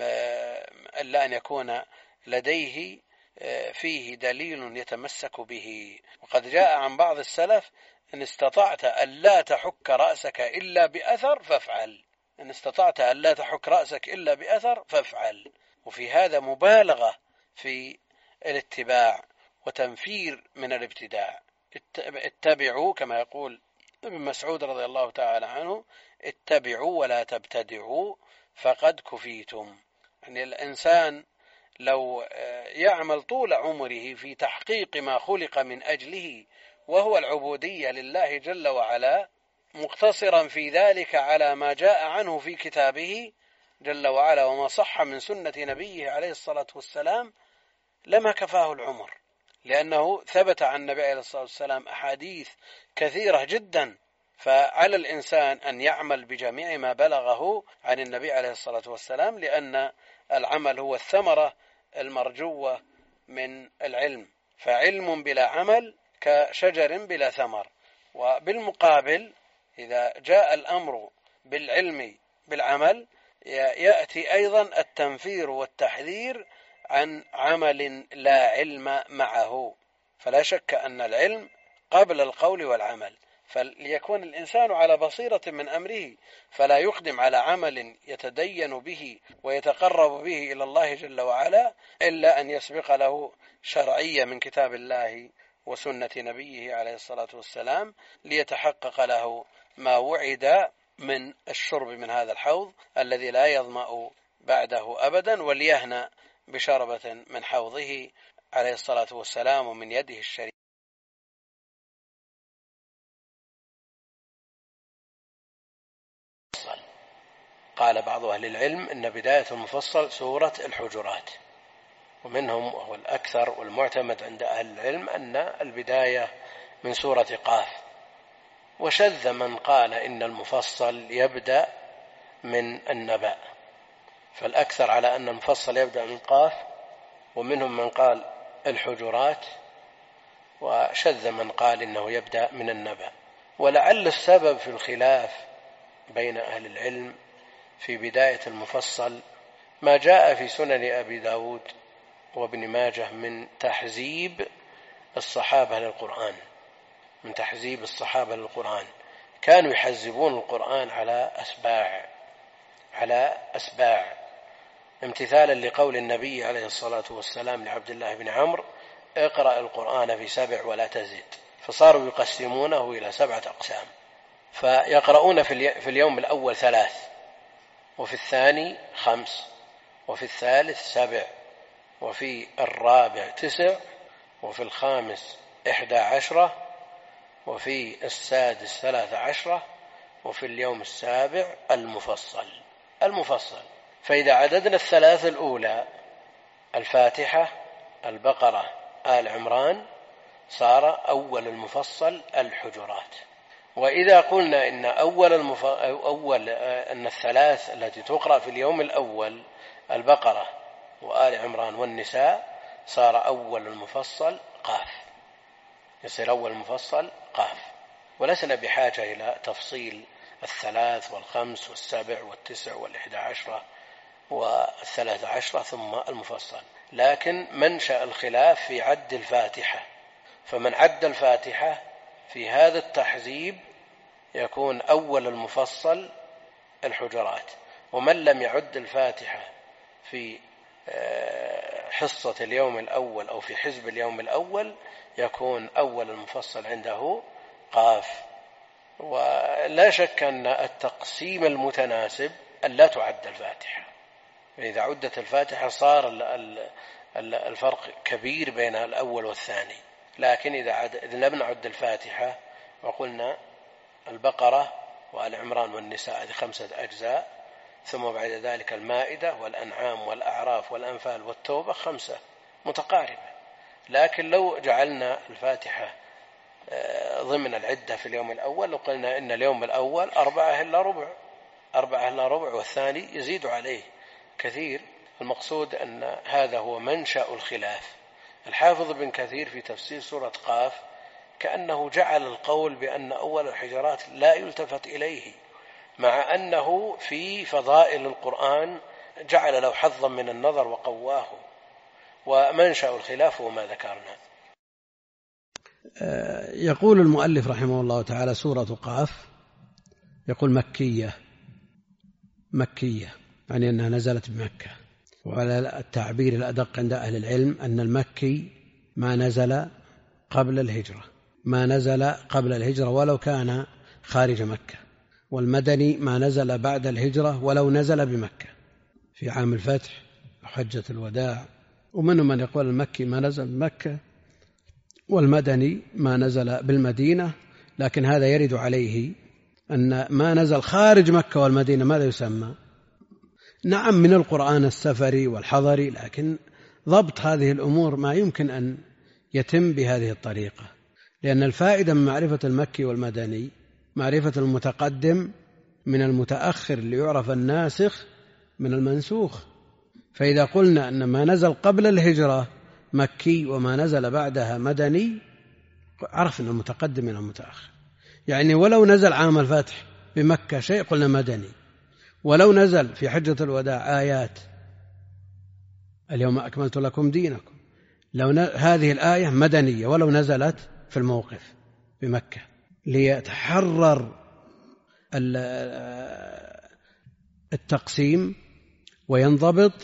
إلا أن يكون لديه فيه دليل يتمسك به. وقد جاء عن بعض السلف: إن استطعت ألا تحك رأسك إلا بأثر فافعل، إن استطعت ألا تحك رأسك إلا بأثر فافعل. وفي هذا مبالغة في الاتباع وتنفير من الابتداع. اتبعوا كما يقول ابن مسعود رضي الله تعالى عنه: اتبعوا ولا تبتدعوا فقد كفيتم. يعني الإنسان لو يعمل طول عمره في تحقيق ما خلق من أجله وهو العبودية لله جل وعلا، مقتصرا في ذلك على ما جاء عنه في كتابه جل وعلا وما صح من سنة نبيه عليه الصلاة والسلام، لما كفاه العمر، لأنه ثبت عن النبي عليه الصلاة والسلام أحاديث كثيرة جدا. فعلى الإنسان أن يعمل بجميع ما بلغه عن النبي عليه الصلاة والسلام، لأن العمل هو الثمرة المرجوة من العلم، فعلم بلا عمل كشجر بلا ثمر. وبالمقابل إذا جاء الأمر بالعلم بالعمل يأتي أيضا التنفير والتحذير عن عمل لا علم معه. فلا شك أن العلم قبل القول والعمل، فليكون الإنسان على بصيرة من أمره، فلا يقدم على عمل يتدين به ويتقرب به إلى الله جل وعلا إلا أن يسبق له شرعية من كتاب الله وسنة نبيه عليه الصلاة والسلام، ليتحقق له ما وعد من الشرب من هذا الحوض الذي لا يظمأ بعده أبدا، وليهنأ بشربة من حوضه عليه الصلاة والسلام ومن يده الشريف. قال بعض أهل العلم إن بداية المفصل سورة الحجرات، ومنهم وهو الأكثر والمعتمد عند أهل العلم أن البداية من سورة قاف، وشذ من قال إن المفصل يبدأ من النبأ، فالأكثر على أن المفصل يبدأ من قاف، ومنهم من قال الحجرات، وشذ من قال إنه يبدأ من النبأ. ولعل السبب في الخلاف بين أهل العلم في بداية المفصل ما جاء في سنن أبي داود وابن ماجه من تحزيب الصحابة للقرآن، من تحزيب الصحابة للقرآن، كانوا يحزبون القرآن على أسباع على أسباع امتثالا لقول النبي عليه الصلاة والسلام لعبد الله بن عمرو: اقرأ القرآن في سبع ولا تزد، فصاروا يقسمونه إلى سبعة أقسام، فيقرؤون في اليوم الأول ثلاث، وفي الثاني خمس، وفي الثالث سبع، وفي الرابع تسع، وفي الخامس إحدى عشرة، وفي السادس ثلاث عشرة، وفي اليوم السابع المفصل المفصل فإذا عددنا الثلاث الأولى الفاتحة البقرة آل عمران صار أول المفصل الحجرات. وإذا قلنا إن أول, المف... أول أن الثلاث التي تقرأ في اليوم الأول البقرة وآل عمران والنساء صار أول المفصل قاف، يصير أول المفصل قاف، ولسنا بحاجة إلى تفصيل الثلاث والخمس والسبع والتسع والإحدى عشرة والثلاث عشرة ثم المفصل. لكن منشأ الخلاف في عد الفاتحة، فمن عد الفاتحة في هذا التحزيب يكون أول المفصل الحجرات، ومن لم يعد الفاتحة في حصة اليوم الأول أو في حزب اليوم الأول يكون أول المفصل عنده قاف. ولا شك أن التقسيم المتناسب أن لا تعد الفاتحة، فإذا عدت الفاتحة صار الفرق كبير بين الأول والثاني. لكن إذا, عد... إذا لم نعد الفاتحة وقلنا البقرة وآل عمران والنساء هذه خمسة أجزاء، ثم بعد ذلك المائدة والأنعام والأعراف والأنفال والتوبة خمسة متقاربة. لكن لو جعلنا الفاتحة ضمن العدة في اليوم الأول وقلنا إن اليوم الأول أربعة إلا ربع أربعة إلا ربع والثاني يزيد عليه كثير، المقصود أن هذا هو منشأ الخلاف. الحافظ بن كثير في تفسير سورة قاف كأنه جعل القول بأن أول الحجرات لا يلتفت إليه، مع أنه في فضائل القرآن جعل له حظا من النظر وقواه، ومنشأ الخلاف هو ما ذكرنا. يقول المؤلف رحمه الله تعالى: سورة قاف يقول مكية، مكية يعني أنها نزلت بمكة، وعلى التعبير الأدق عند أهل العلم أن المكي ما نزل قبل الهجرة، ما نزل قبل الهجرة ولو كان خارج مكة، والمدني ما نزل بعد الهجرة ولو نزل بمكة في عام الفتح وحجة الوداع. ومنهم من يقول المكي ما نزل بمكة والمدني ما نزل بالمدينة، لكن هذا يرد عليه أن ما نزل خارج مكة والمدينة ماذا يسمى؟ نعم من القرآن السفري والحضري، لكن ضبط هذه الأمور ما يمكن أن يتم بهذه الطريقة، لأن الفائدة من معرفة المكي والمدني معرفة المتقدم من المتأخر ليعرف الناسخ من المنسوخ. فإذا قلنا أن ما نزل قبل الهجرة مكي وما نزل بعدها مدني عرفنا المتقدم من المتأخر، يعني ولو نزل عام الفتح بمكة شيء قلنا مدني، ولو نزل في حجة الوداع آيات اليوم أكملت لكم دينكم لو ن... هذه الآية مدنية ولو نزلت في الموقف بمكة ليتحرر التقسيم وينضبط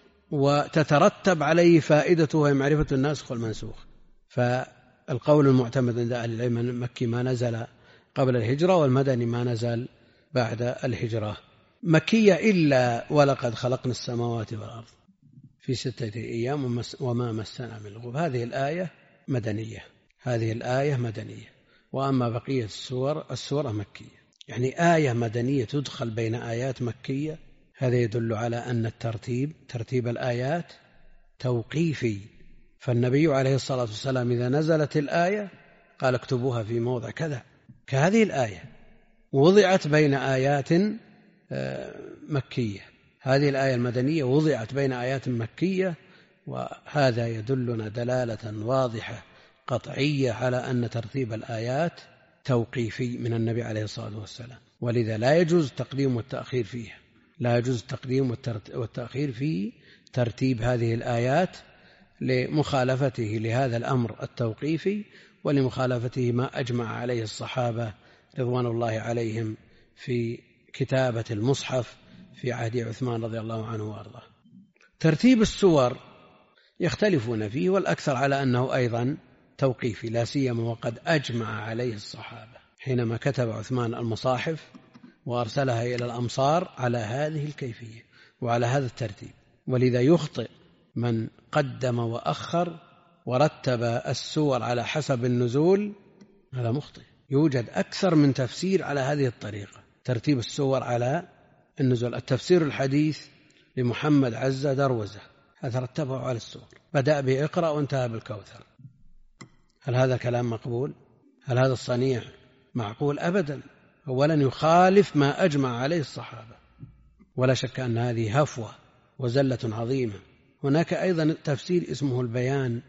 وتترتب عليه فائدته وهي معرفة الناسخ والمنسوخ. فالقول المعتمد عند أهل العلم المكي ما نزل قبل الهجرة والمدني ما نزل بعد الهجرة. مكية إلا ولقد خلقنا السماوات والأرض في ستة أيام وما مسنا من لغوب، هذه الآية مدنية، هذه الآية مدنية. وأما بقية السور السورة مكية. يعني آية مدنية تدخل بين آيات مكية، هذا يدل على أن الترتيب ترتيب الآيات توقيفي. فالنبي عليه الصلاة والسلام إذا نزلت الآية قال اكتبوها في موضع كذا، كهذه الآية وضعت بين آيات مكية، هذه الآية المدنية وضعت بين آيات مكية، وهذا يدلنا دلالة واضحة قطعية على أن ترتيب الآيات توقيفي من النبي عليه الصلاة والسلام، ولذا لا يجوز التقديم والتأخير فيه، لا يجوز التقديم والتأخير في ترتيب هذه الآيات لمخالفته لهذا الأمر التوقيفي ولمخالفته ما أجمع عليه الصحابة رضوان الله عليهم في كتابة المصحف في عهد عثمان رضي الله عنه وأرضاه. ترتيب السور يختلفون فيه، والأكثر على أنه أيضا توقيفي، لا سيما وقد أجمع عليه الصحابة حينما كتب عثمان المصاحف وأرسلها إلى الأمصار على هذه الكيفية وعلى هذا الترتيب. ولذا يخطئ من قدم وأخر ورتب السور على حسب النزول، هذا مخطئ. يوجد أكثر من تفسير على هذه الطريقة، ترتيب السور على النزول. التفسير الحديث لمحمد عزة دروزة هذا رتبه على السور، بدأ بإقرأ وانتهى بالكوثر. هل هذا كلام مقبول؟ هل هذا الصنيع معقول؟ أبدا. أولا يخالف ما أجمع عليه الصحابة، ولا شك أن هذه هفوة وزلة عظيمة. هناك أيضا تفسير اسمه البيان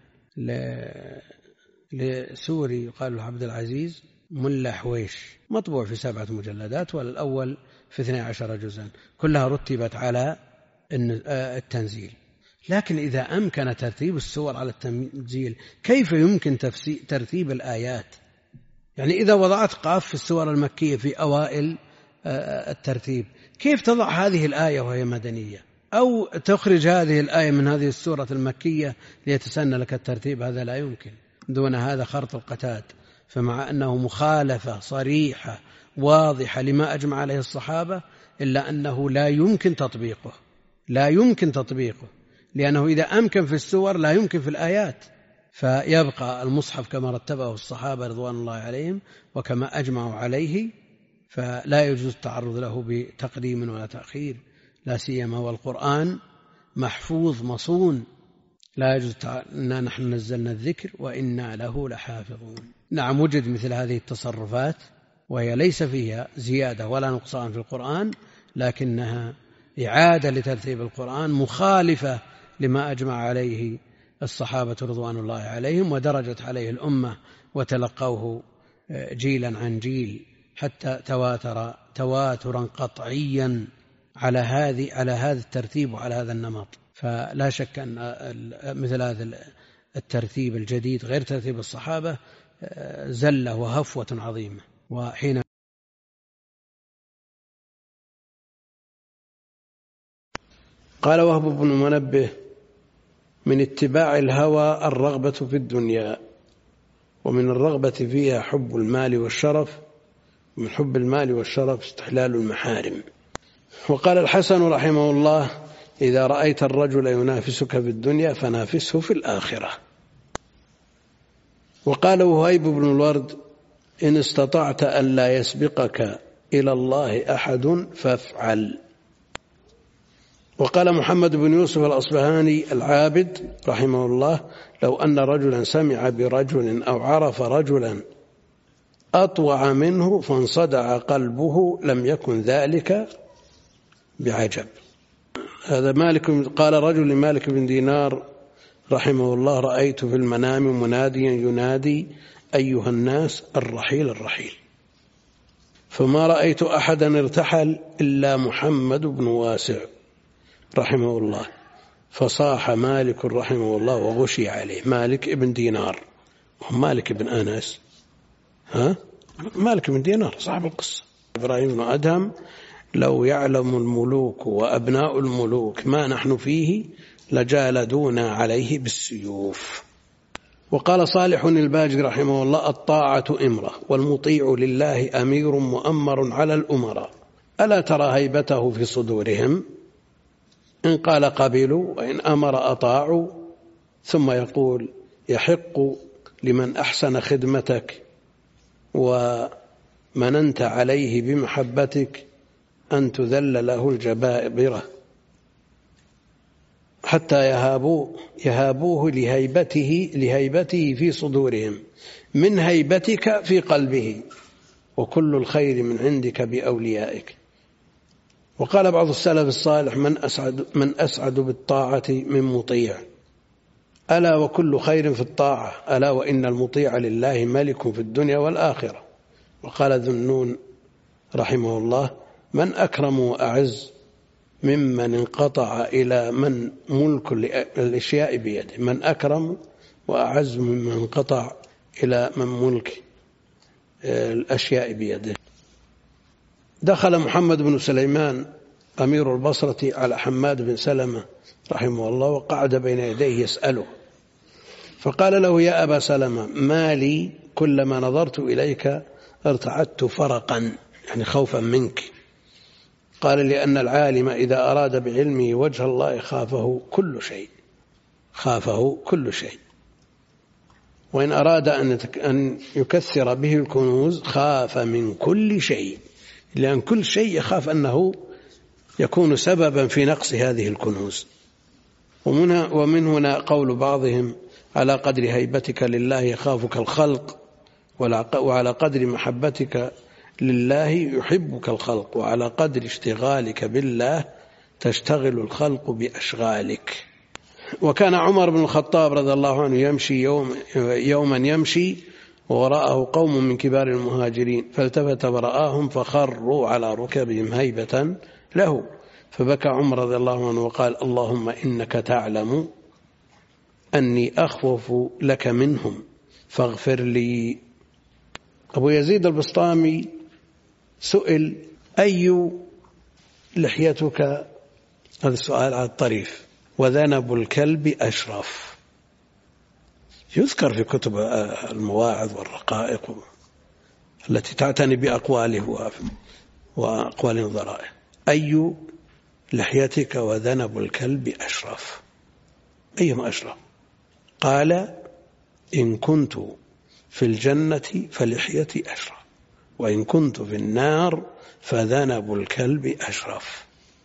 لسوري يقال له عبد العزيز ملا حويش، مطبوع في سبعة مجلدات، والأول في اثني عشر جزءا، كلها رتبت على التنزيل. لكن إذا أمكن ترتيب السور على التنزيل كيف يمكن ترتيب الآيات؟ يعني إذا وضعت قاف في السور المكية في أوائل الترتيب، كيف تضع هذه الآية وهي مدنية؟ أو تخرج هذه الآية من هذه السورة المكية ليتسنى لك الترتيب؟ هذا لا يمكن. دون هذا خرط القتاد. فمع أنه مخالفة صريحة واضحة لما أجمع عليه الصحابة، إلا أنه لا يمكن تطبيقه، لا يمكن تطبيقه، لأنه إذا أمكن في السور لا يمكن في الآيات. فيبقى المصحف كما رتبه الصحابة رضوان الله عليهم وكما أجمعوا عليه، فلا يجوز التعرض له بتقديم ولا تأخير، لا سيما والقرآن محفوظ مصون، لا يجوز إنا نحن نزلنا الذكر وإنا له لحافظون. نعم، وجد مثل هذه التصرفات وهي ليس فيها زيادة ولا نقصان في القرآن، لكنها إعادة لترتيب القرآن مخالفة لما أجمع عليه الصحابة رضوان الله عليهم ودرجت عليه الأمة وتلقوه جيلا عن جيل حتى تواتر تواترا قطعيا على هذه على هذا الترتيب وعلى هذا النمط. فلا شك أن مثل هذا الترتيب الجديد غير ترتيب الصحابة زلة وهفوة عظيمة. وحين قال وهب بن منبه: من اتباع الهوى الرغبة في الدنيا، ومن الرغبة فيها حب المال والشرف، ومن حب المال والشرف استحلال المحارم. وقال الحسن رحمه الله: إذا رأيت الرجل ينافسك في الدنيا فنافسه في الآخرة. وقال وهيب بن الورد: إن استطعت أن لا يسبقك إلى الله أحد فافعل. وقال محمد بن يوسف الأصبهاني العابد رحمه الله: لو أن رجلا سمع برجل أو عرف رجلا أطوع منه فانصدع قلبه لم يكن ذلك بعجب. هذا مالك. قال رجل لمالك بن دينار رحمه الله: رأيت في المنام مناديا ينادي أيها الناس الرحيل الرحيل، فما رأيت أحدا ارتحل إلا محمد بن واسع رحمه الله، فصاح مالك رحمه الله وغشي عليه. مالك ابن دينار، مالك ابن أنس، ها مالك ابن دينار صاحب القصة. إبراهيم بن أدهم لو يعلم الملوك وأبناء الملوك ما نحن فيه لجالدونا عليه بالسيوف. وقال صالح الباجي رحمه الله: الطاعة إمرة، والمطيع لله أمير مؤمر على الأمراء، ألا ترى هيبته في صدورهم؟ إن قال قبلوا وإن أمر أطاعوا. ثم يقول: يحق لمن أحسن خدمتك ومننت عليه بمحبتك أن تذل له الجبابرة حتى يهابوه, يهابوه لهيبته, لهيبته في صدورهم من هيبتك في قلبه، وكل الخير من عندك بأوليائك. وقال بعض السلف الصالح: من أسعد, من أسعد بالطاعة من مطيع، ألا وكل خير في الطاعة، ألا وإن المطيع لله ملك في الدنيا والآخرة. وقال ذو النون رحمه الله: من أكرم وأعز ممن انقطع إلى من ملك الأشياء بيده. من أكرم وأعز ممن انقطع إلى من ملك الأشياء بيده. دخل محمد بن سليمان أمير البصرة على حماد بن سلمة رحمه الله وقعد بين يديه يسأله، فقال له: يا أبا سلمة، ما لي كلما نظرت إليك ارتعدت فرقا، يعني خوفا منك. قال: لأن العالم إذا أراد بعلمه وجه الله خافه كل شيء، خافه كل شيء، وإن أراد أن يكثر به الكنوز خاف من كل شيء، لأن كل شيء يخاف أنه يكون سببا في نقص هذه الكنوز. ومن هنا قول بعضهم: على قدر هيبتك لله يخافك الخلق، وعلى قدر محبتك لله يحبك الخلق، وعلى قدر اشتغالك بالله تشتغل الخلق بأشغالك. وكان عمر بن الخطاب رضي الله عنه يمشي يوم يوما يمشي ووراءه قوم من كبار المهاجرين، فالتفت ورآهم فخروا على ركبهم هيبة له، فبكى عمر رضي الله عنه وقال: اللهم إنك تعلم أني أخوف لك منهم فاغفر لي. أبو يزيد البسطامي سئل: أي لحيتك؟ هذا السؤال على الطريف. وذنب الكلب أشرف. يذكر في كتب المواعظ والرقائق التي تعتني بأقواله وأقوال نظرائه: أي لحيتك وذنب الكلب أشرف؟ أيهما أشرف؟ قال: إن كنت في الجنة فلحيتي أشرف، وإن كنت في النار فذنب الكلب أشرف.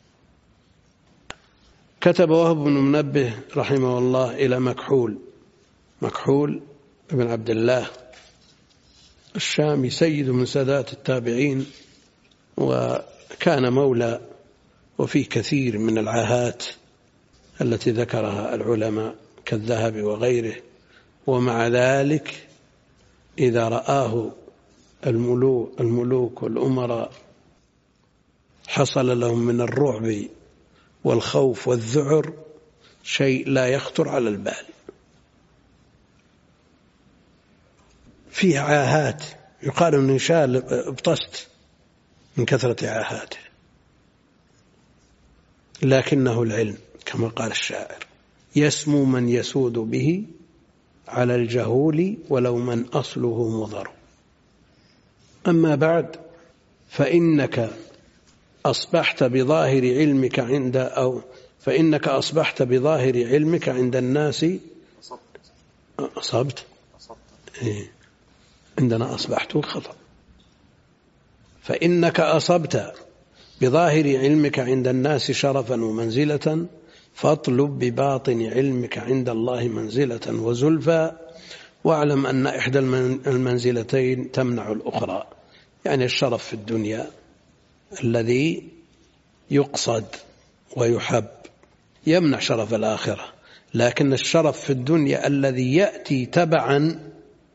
كتب وهب بن منبه رحمه الله إلى مكحول مكحول بن عبد الله الشامي، سيد من سادات التابعين، وكان مولى وفيه كثير من العاهات التي ذكرها العلماء كالذهب وغيره. ومع ذلك إذا رآه الملوك, الملوك والأمراء حصل لهم من الرعب والخوف والذعر شيء لا يخطر على البال. فيه عاهات يقال أن شال ابطست من كثرة عاهاته، لكنه العلم كما قال الشاعر: يسمو من يسود به على الجهول ولو من أصله مضر. أما بعد، فإنك أصبحت بظاهر علمك عند أو فإنك أصبحت بظاهر علمك عند الناس. أصبت إيه؟ عندنا أصبحت خطأ. فإنك أصبت بظاهر علمك عند الناس شرفا ومنزلة، فاطلب بباطن علمك عند الله منزلة وزلفى، واعلم أن إحدى المنزلتين تمنع الأخرى. يعني الشرف في الدنيا الذي يقصد ويحب يمنع شرف الآخرة، لكن الشرف في الدنيا الذي يأتي تبعا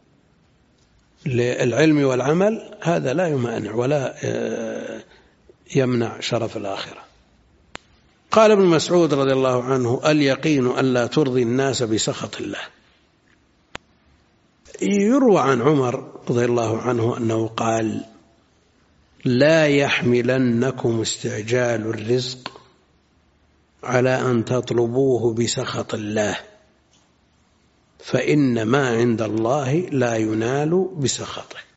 للعلم والعمل هذا لا يمانع ولا يمنع شرف الآخرة. قال ابن مسعود رضي الله عنه: اليقين ألا ترضي الناس بسخط الله. يروى عن عمر رضي الله عنه أنه قال: لا يحملنكم استعجال الرزق على أن تطلبوه بسخط الله، فإن ما عند الله لا ينال بسخطه.